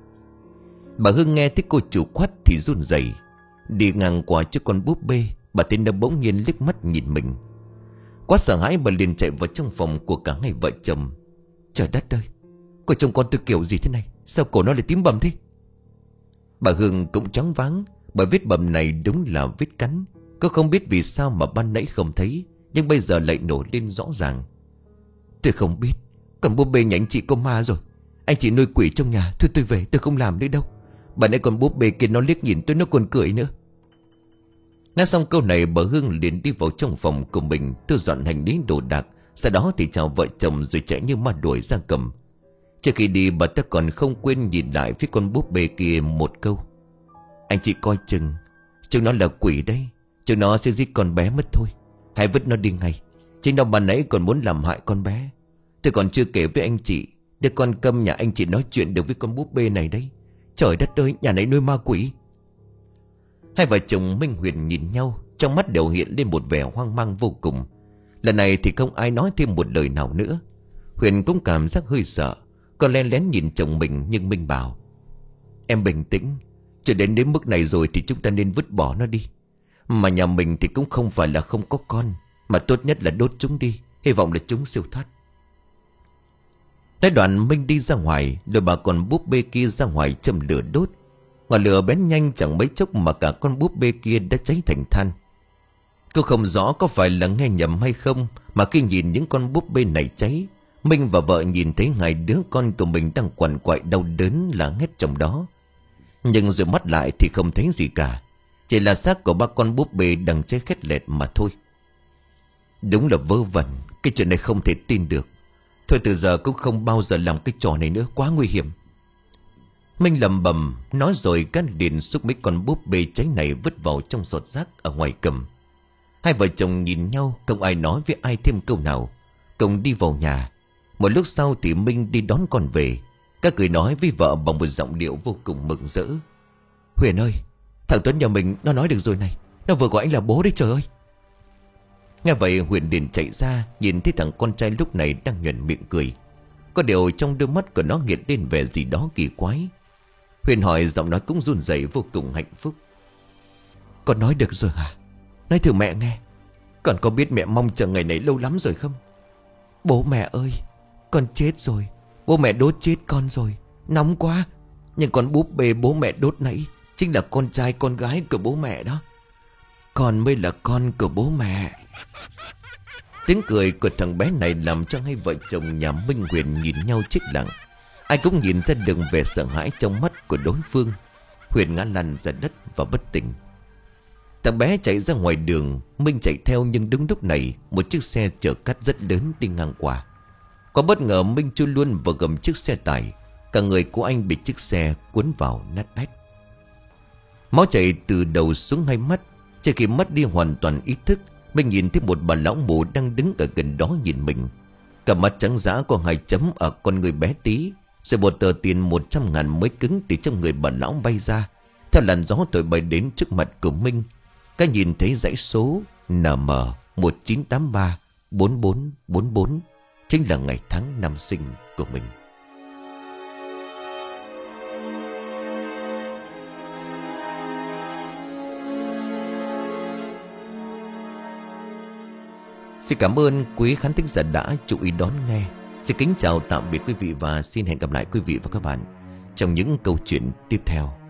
Bà Hương nghe thấy cô chủ quát thì run rẩy. Đi ngang qua trước con búp bê, bà tên đã bỗng nhiên liếc mắt nhìn mình. Quá sợ hãi, bà liền chạy vào trong phòng của cả hai vợ chồng. Trời đất ơi, cô chồng con tôi kiểu gì thế này? Sao cổ nó lại tím bầm thế? Bà Hương cũng choáng váng, bởi vết bầm này đúng là vết cắn. Cô không biết vì sao mà ban nãy không thấy, nhưng bây giờ lại nổi lên rõ ràng. Tôi không biết. Còn búp bê nhà anh chị có ma rồi. Anh chị nuôi quỷ trong nhà. Thôi tôi về, tôi không làm nữa đâu. Bà nãy con búp bê kia nó liếc nhìn tôi, nó còn cười nữa. Nói xong câu này, bà Hương liền đi vào trong phòng của mình, thu dọn hành lý đồ đạc. Sau đó thì chào vợ chồng rồi chạy như ma đuổi ra cầm. Trước khi đi, bà ta còn không quên nhìn lại phía con búp bê kia một câu: anh chị coi chừng, chúng nó là quỷ đấy. Chúng nó sẽ giết con bé mất thôi. Hãy vứt nó đi ngay. Chính đâu bà nãy còn muốn làm hại con bé. Tôi còn chưa kể với anh chị, đứa con câm nhà anh chị nói chuyện được với con búp bê này đấy. Trời đất ơi, nhà này nuôi ma quỷ. Hai vợ chồng Minh Huyền nhìn nhau, trong mắt đều hiện lên một vẻ hoang mang vô cùng. Lần này thì không ai nói thêm một lời nào nữa. Huyền cũng cảm giác hơi sợ. Còn len lén nhìn chồng mình, nhưng Minh bảo: em bình tĩnh. Cho đến đến mức này rồi thì chúng ta nên vứt bỏ nó đi. Mà nhà mình thì cũng không phải là không có con, mà tốt nhất là đốt chúng đi. Hy vọng là chúng siêu thoát. Nói đoạn Minh đi ra ngoài, rồi bà con búp bê kia ra ngoài châm lửa đốt. Ngọn lửa bén nhanh, chẳng mấy chốc mà cả con búp bê kia đã cháy thành than. Cô không rõ có phải là nghe nhầm hay không, mà khi nhìn những con búp bê này cháy, Minh và vợ nhìn thấy hai đứa con của mình đang quằn quại đau đớn là hét trong đó. Nhưng rồi mắt lại thì không thấy gì cả, chỉ là xác của ba con búp bê đang cháy khét lẹt mà thôi. Đúng là vớ vẩn, cái chuyện này không thể tin được. Thôi từ giờ cũng không bao giờ làm cái trò này nữa, quá nguy hiểm. Minh lầm bầm nói rồi cắt liền xúc mấy con búp bê cháy này vứt vào trong sọt rác ở ngoài cầm. Hai vợ chồng nhìn nhau, không ai nói với ai thêm câu nào, cùng đi vào nhà. Một lúc sau thì Minh đi đón con về. Các cười nói với vợ bằng một giọng điệu vô cùng mừng rỡ: Huyền ơi, thằng Tuấn nhà mình nó nói được rồi này. Nó vừa gọi anh là bố đấy, trời ơi. Nghe vậy Huyền liền chạy ra, nhìn thấy thằng con trai lúc này đang nhoẻn miệng cười. Có điều trong đôi mắt của nó hiện lên vẻ gì đó kỳ quái. Huyền hỏi, giọng nói cũng run rẩy vô cùng hạnh phúc: con nói được rồi hả? Nói thử mẹ nghe. Con có biết mẹ mong chờ ngày này lâu lắm rồi không? Bố mẹ ơi, con chết rồi. Bố mẹ đốt chết con rồi. Nóng quá. Nhưng con búp bê bố mẹ đốt nãy chính là con trai con gái của bố mẹ đó. Con mới là con của bố mẹ. Tiếng cười của thằng bé này làm cho hai vợ chồng nhà Minh Huyền nhìn nhau chết lặng. Ai cũng nhìn ra được vẻ sợ hãi trong mắt của đối phương. Huyền ngã lăn ra đất và bất tỉnh. Thằng bé chạy ra ngoài đường, Minh chạy theo, nhưng đúng lúc này một chiếc xe chở cát rất lớn đi ngang qua. Có bất ngờ Minh chui luôn vào gầm chiếc xe tải. Cả người của anh bị chiếc xe cuốn vào nát bét. Máu chảy từ đầu xuống hai mắt. Chỉ khi mất đi hoàn toàn ý thức, Minh nhìn thấy một bà lão mù đang đứng ở gần đó nhìn mình. Cả mắt trắng dã có hai chấm ở con người bé tí. Rồi một tờ tiền một trăm ngàn mới cứng từ trong người bà lão bay ra, theo làn gió thổi bay đến trước mặt của Minh. Cái nhìn thấy dãy số N M một chín tám ba bốn bốn bốn bốn chính là ngày tháng năm sinh của mình. Xin cảm ơn quý khán thính giả đã chú ý đón nghe. Xin kính chào tạm biệt quý vị và xin hẹn gặp lại quý vị và các bạn trong những câu chuyện tiếp theo.